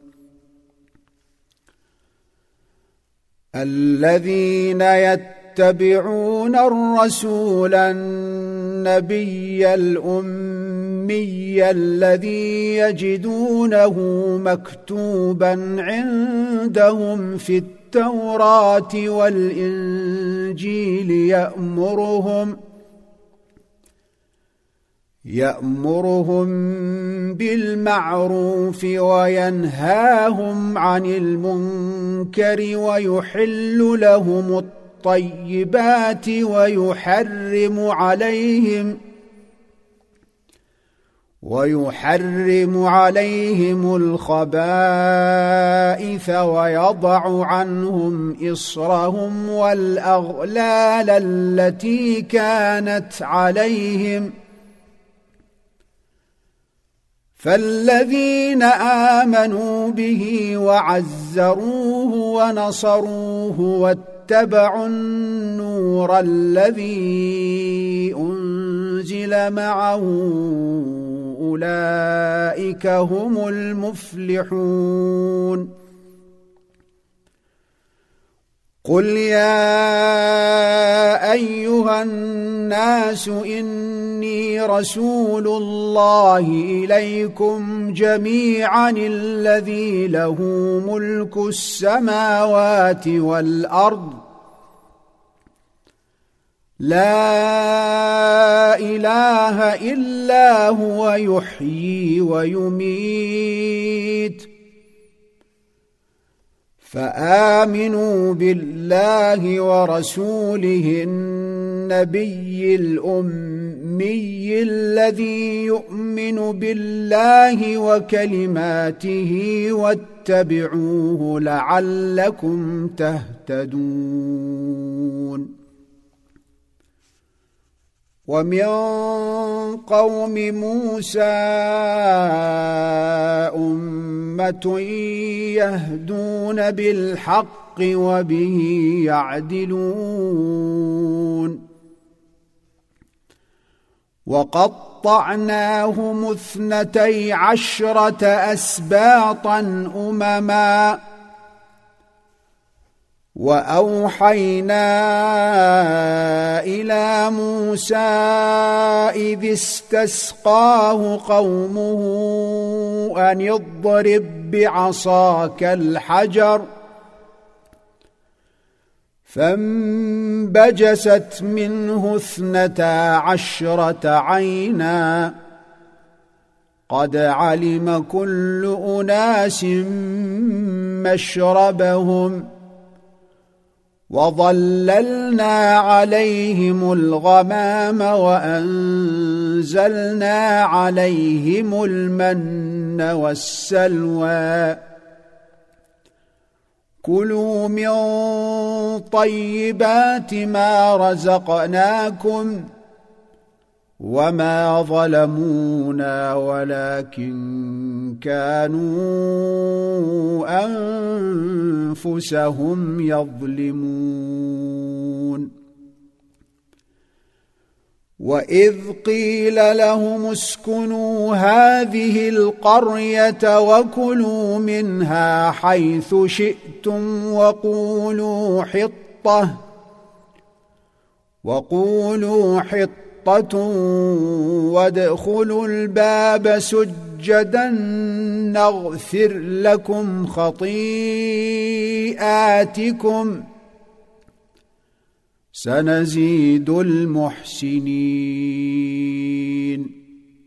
الذين يتبعون الرسول النبي الأمي الذي يجدونه مكتوبا عندهم في التوراة والإنجيل يأمرهم بالمعروف وينهاهم عن المنكر ويحل لهم الطيبات ويحرم عليهم الخبائث ويضع عنهم إصرهم والأغلال التي كانت عليهم. فالذين آمنوا به وعزروه ونصروه واتبعوا النور الذي أنزل معه أولئك هم المفلحون قل يا أيها الناس إني رسول الله إليكم جميعا الذي له ملك السماوات والأرض لا إله إلا هو يحيي ويميت فآمنوا بالله ورسوله النبي الأمي الذي يؤمن بالله وكلماته واتبعوه لعلكم تهتدون ومن قوم موسى أمة يهدون بالحق وبه يعدلون وقطعناهم 12 أسباطا أمما وأوحينا إلى موسى إذ استسقاه قومه أن اضرب بعصاك الحجر فانبجست منه 12 عينا قد علم كل أناس مشربهم وظللنا عليهم الغمام وأنزلنا عليهم المن والسلوى كلوا من طيبات ما رزقناكم وما ظلمونا ولكن كانوا أنفسهم يظلمون وإذ قيل لهم اسكنوا هذه القرية وكلوا منها حيث شئتم وقولوا حطة وادخلوا الباب سجدا نغفر لكم خطيئاتكم سنزيد المحسنين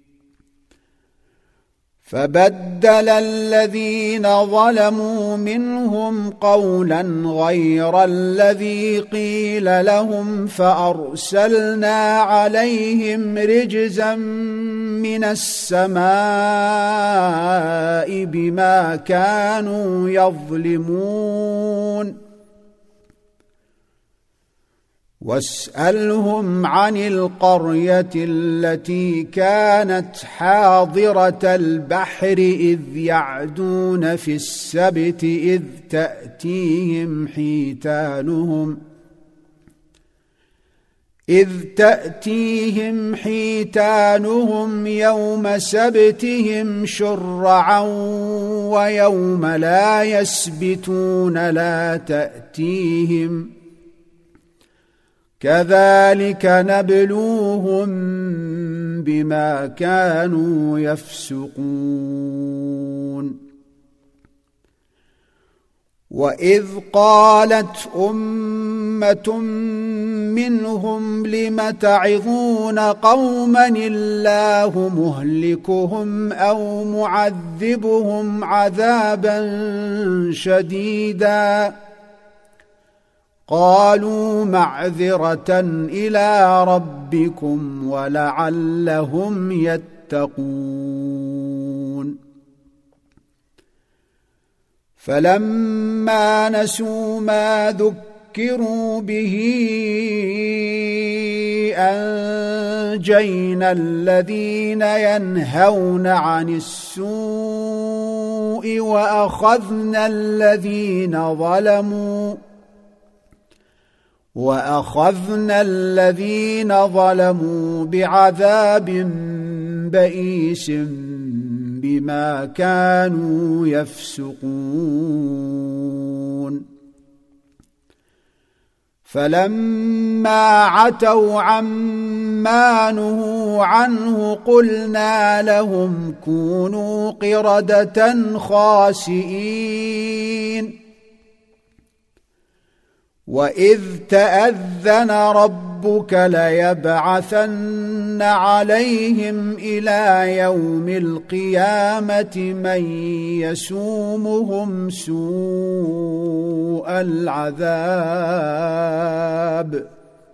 فبدل الذين ظلموا منهم قولا غير الذي قيل لهم فأرسلنا عليهم رجزا من السماء بما كانوا يظلمون واسألهم عن القرية التي كانت حاضرة البحر إذ يعدون في السبت إذ تأتيهم حيتانهم يوم سبتهم شرعا ويوم لا يسبتون لا تأتيهم كذلك نبلوهم بما كانوا يفسقون وإذ قالت أمة منهم لم تعظون قوما الله مهلكهم أو معذبهم عذابا شديدا قالوا معذرة إلى ربكم ولعلهم يتقون فلما نسوا ما ذكروا به أنجينا الذين ينهون عن السوء وأخذنا الذين ظلموا بعذاب بئيس بما كانوا يفسقون فلما عتوا عما نهوا عنه قلنا لهم كونوا قردة خاسئين وإذ تأذن ربك ليبعثن عليهم إلى يوم القيامة من يسومهم سوء العذاب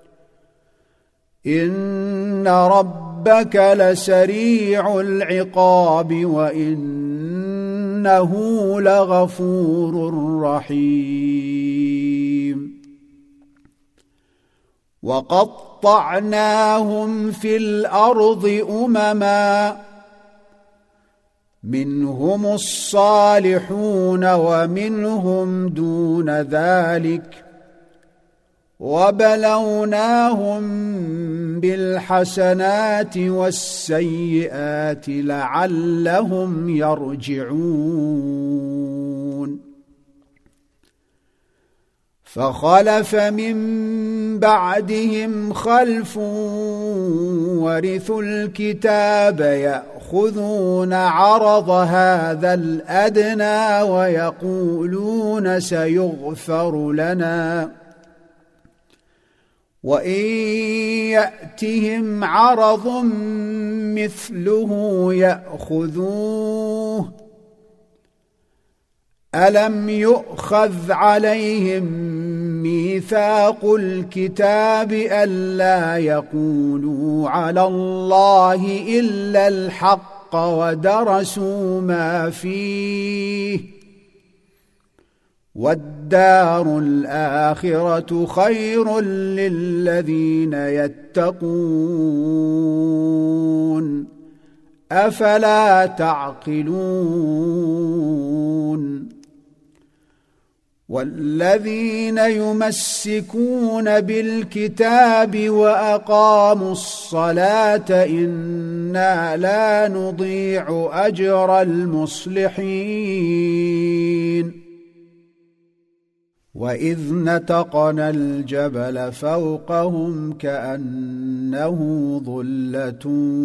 إن ربك لسريع العقاب وإنه لغفور رحيم وقطعناهم في الأرض أمما منهم الصالحون ومنهم دون ذلك وبلوناهم بالحسنات والسيئات لعلهم يرجعون فخلف من بعدهم خلف ورثوا الكتاب يأخذون عرض هذا الأدنى ويقولون سيغفر لنا وإن يأتهم عرض مثله يأخذوه ألم يؤخذ عليهم ميثاق الكتاب ألا يقولوا على الله إلا الحق ودرسوا ما فيه والدار الآخرة خير للذين يتقون أفلا تعقلون والذين يمسكون بالكتاب وأقاموا الصلاة إنا لا نضيع أجر المصلحين وإذ نتقنا الجبل فوقهم كأنه ظلة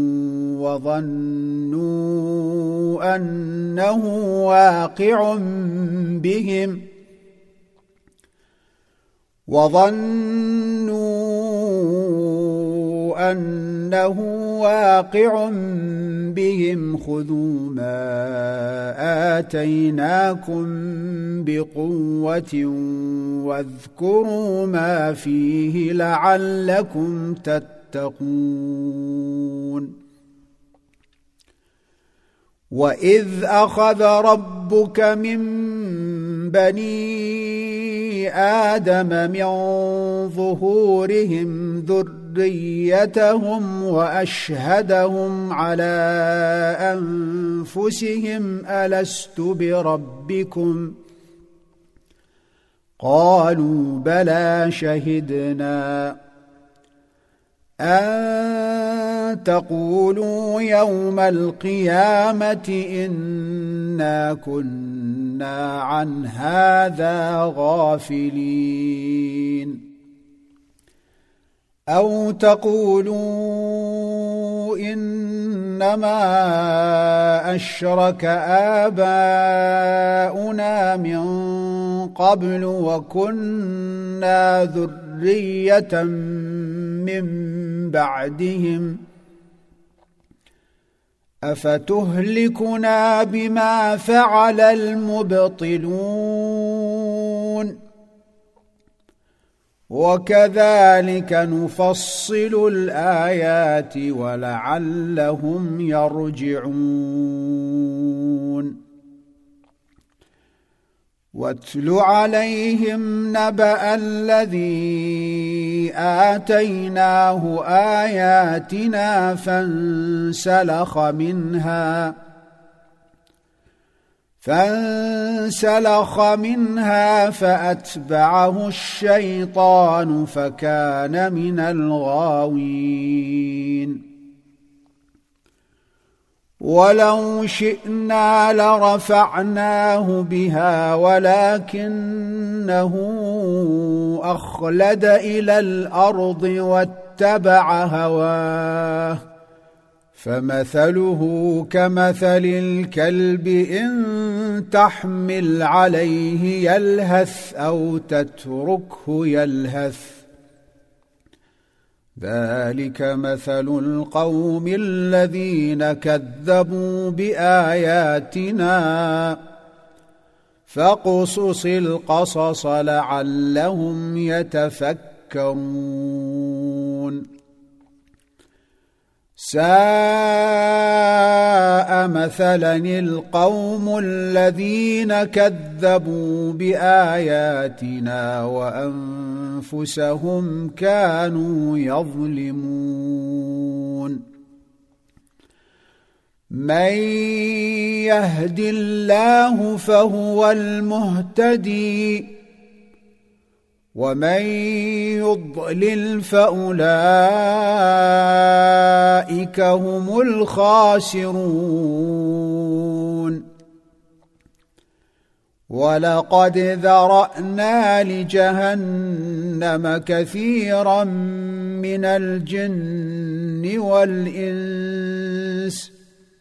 وظنوا أنه واقع بهم خذوا ما آتيناكم بقوة واذكروا ما فيه لعلكم تتقون وإذ أخذ ربك من بني آدم من ظهورهم ذريتهم وأشهدهم على أنفسهم ألست بربكم قالوا بلى شهدنا أن تقولوا يوم القيامة إنا كنا عن هذا غافلين أو تقولوا إنما أشرك آباؤنا من قبل وكنا ذرية من بعدهم أفتهلكنا بما فعل المبطلون وكذلك نفصل الآيات ولعلهم يرجعون واتل عليهم نبأ الذي آتيناه آياتنا فانسلخ منها فأتبعه الشيطان فكان من الغاوين ولو شئنا لرفعناه بها ولكنه أخلد إلى الأرض واتبع هواه فمثله كمثل الكلب إن تحمل عليه يلهث أو تتركه يلهث ذلك مثل القوم الذين كذبوا بآياتنا فاقصص القصص لعلهم يتفكرون ساء مثلا القوم الذين كذبوا بآياتنا وأنفسهم كانوا يظلمون من يهد الله فهو المهتدي ومن يضلل فأولئك هم الخاسرون ولقد ذرأنا لجهنم كثيرا من الجن والإنس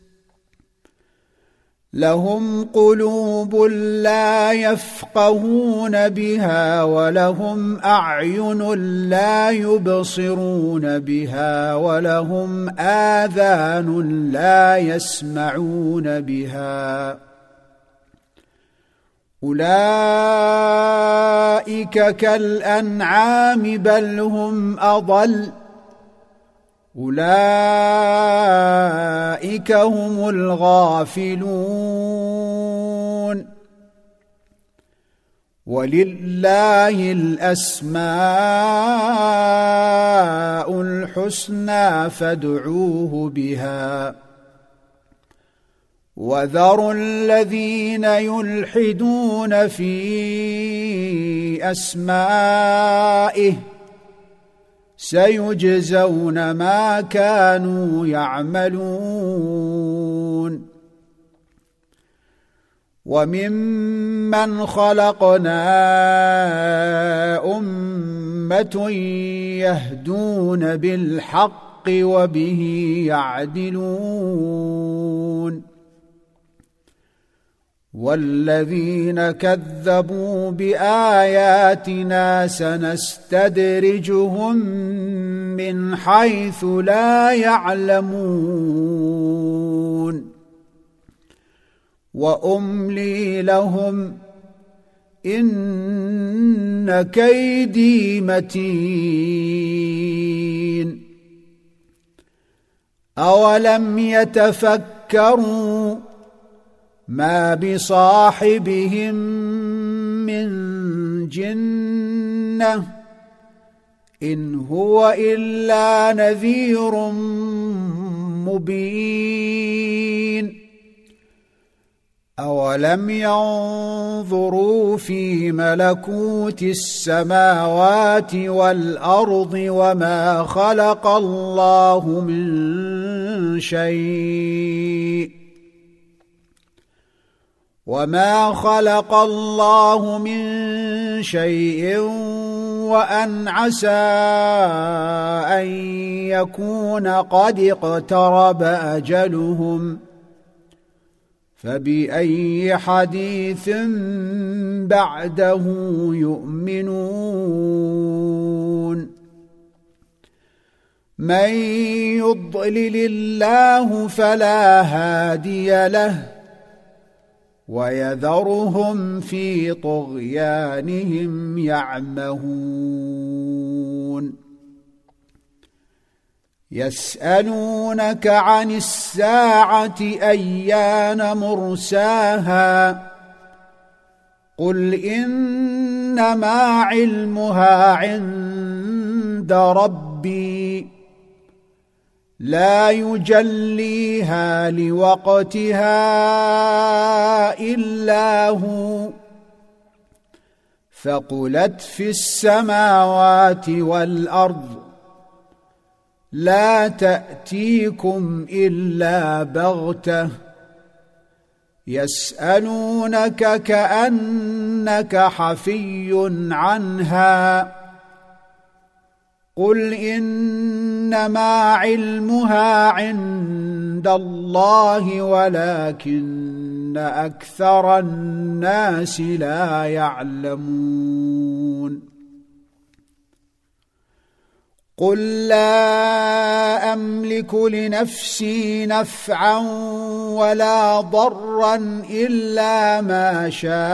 لهم قلوب لا يفقهون بها ولهم أعين لا يبصرون بها ولهم آذان لا يسمعون بها أولئك كالأنعام بل هم أضل أولئك هم الغافلون ولله الأسماء الحسنى فادعوه بها وذروا الذين يلحدون في أسمائه سيجزون ما كانوا يعملون وممن خلقنا أمة يهدون بالحق وبه يعدلون والذين كذبوا بآياتنا سنستدرجهم من حيث لا يعلمون وأملي لهم إن كيدي متين أولم يتفكروا ما بصاحبهم من جنة إن هو إلا نذير مبين أولم ينظروا في ملكوت السماوات والأرض وما خلق الله من شيء وأن عسى أن يكون قد اقترب أجلهم فبأي حديث بعده يؤمنون من يضلل الله فلا هادي له ويذرهم في طغيانهم يعمهون يسألونك عن الساعة أيان مرساها قل إنما علمها عند ربي لا يجليها لوقتها إلا هو ثقلت في السماوات والأرض لا تأتيكم إلا بغتة يسألونك كأنك حفي عنها قل إنما علمها عند الله ولكن أكثر الناس لا يعلمون قل لا أملك لنفسي نفعا ولا ضرا إلا ما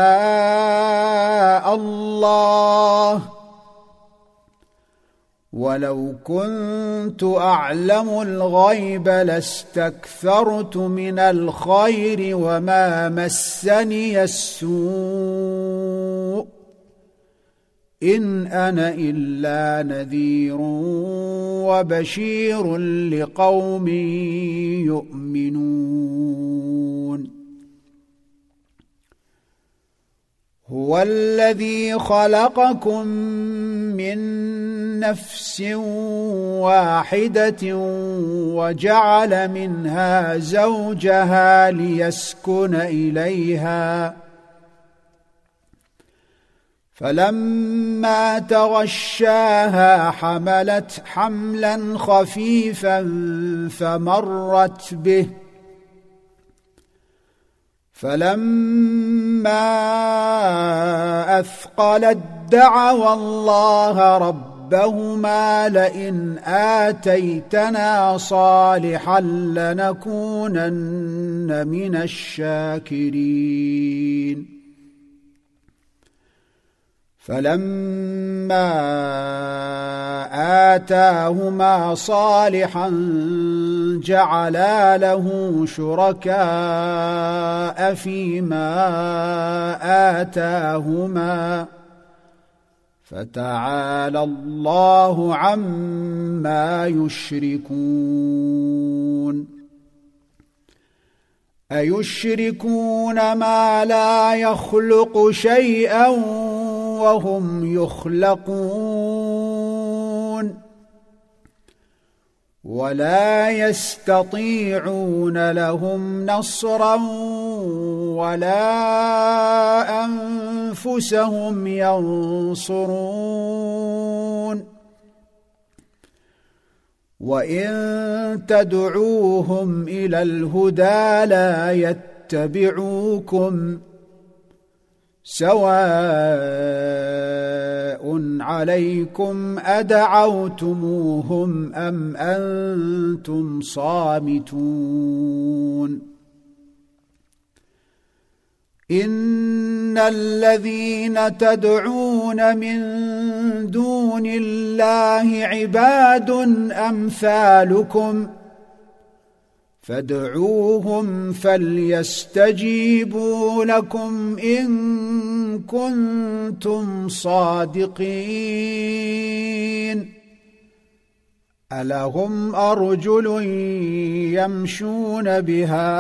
شاء الله ولو كنت أعلم الغيب لاستكثرت من الخير وما مسني السوء إن أنا إلا نذير وبشير لقوم يؤمنون هو الذي خلقكم من نفس واحدة وجعل منها زوجها ليسكن إليها فلما تغشاها حملت حملا خفيفا فمرت به فلما أثقلت دعوا الله ربهما لئن آتيتنا صالحا لنكونن من الشاكرين فلما آتاهما صالحا جعلا له شركاء فيما آتاهما فتعالى الله عما يشركون أيشركون ما لا يخلق شيئا وهم يخلقون ولا يستطيعون لهم نصرا ولا أنفسهم ينصرون وإن تدعوهم إلى الهدى لا يتبعوكم سواء عليكم أدعوتموهم أم أنتم صامتون إن الذين تدعون من دون الله عباد أمثالكم فادعوهم فليستجيبوا لكم إن كنتم صادقين ألهم أرجل يمشون بها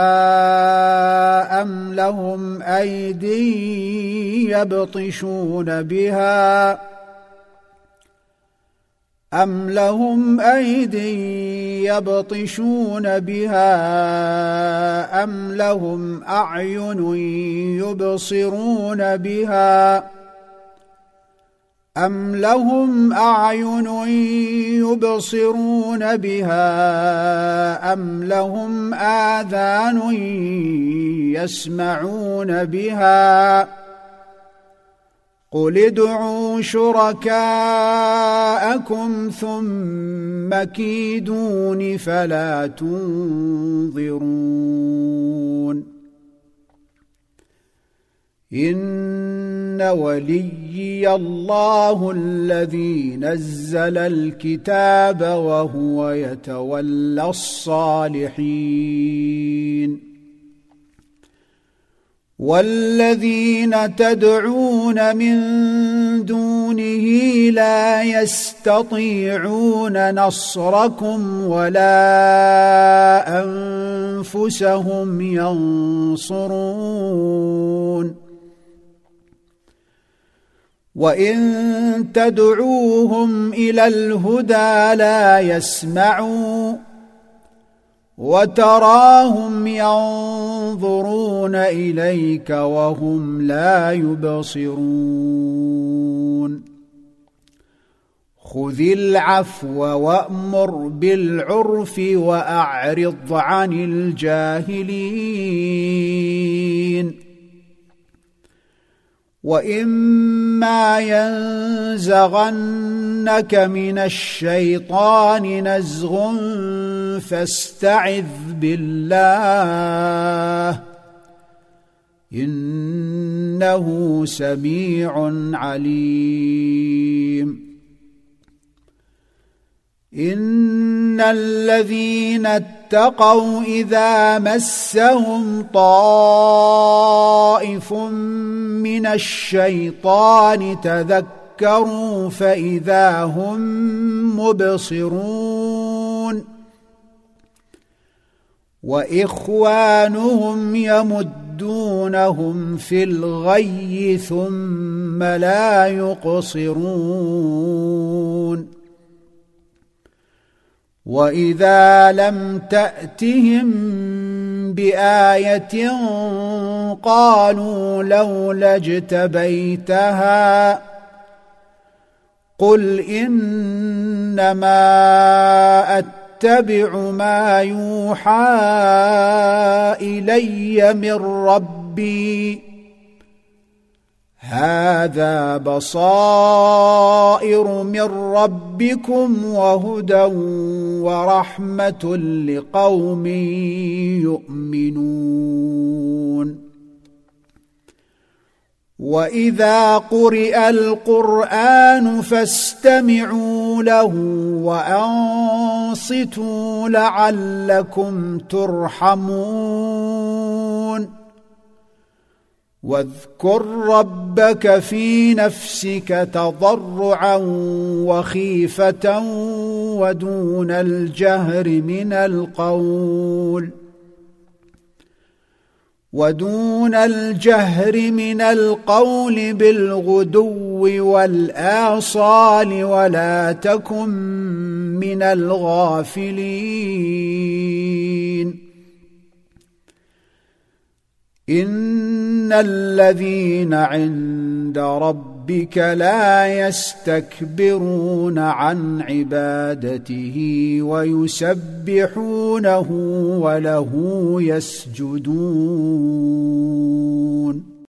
أم لهم أيدي يبطشون بها أم لهم أيدي يبطشون بها أم لهم أعين يبصرون بها أم لهم أعين يبصرون بها أم لهم آذان يسمعون بها قل ادعوا شركاءكم ثم كيدون فلا تنظرون إن وليي الله الذي نزل الكتاب وهو يتولى الصالحين والذين تدعون من دونه لا يستطيعون نصركم ولا أنفسهم ينصرون وإن تدعوهم إلى الهدى لا يسمعوا وتراهم ينظرون إليك وهم لا يبصرون خذ العفو وأمر بالعرف وأعرض عن الجاهلين وإما ينزغنك من الشيطان نزغ فاستعذ بالله إنه سميع عليم إن الذين اتقوا إذا مسهم طائف من الشيطان تذكروا فإذا هم مبصرون وإخوانهم يمدونهم في الغي ثم لا يقصرون وإذا لم تأتهم بآية قالوا لولا اجتبيتها قل إنما أتبع ما يوحى إلي من ربي هذا بصائر من ربكم وهدى ورحمة لقوم يؤمنون وإذا قرئ القرآن فاستمعوا له وأنصتوا لعلكم ترحمون واذكر ربك في نفسك تضرعا وخيفة ودون الجهر من القول بالغدو والآصال ولا تكن من الغافلين إن الذين عند ربك لا يستكبرون عن عبادته ويسبحونه وله يسجدون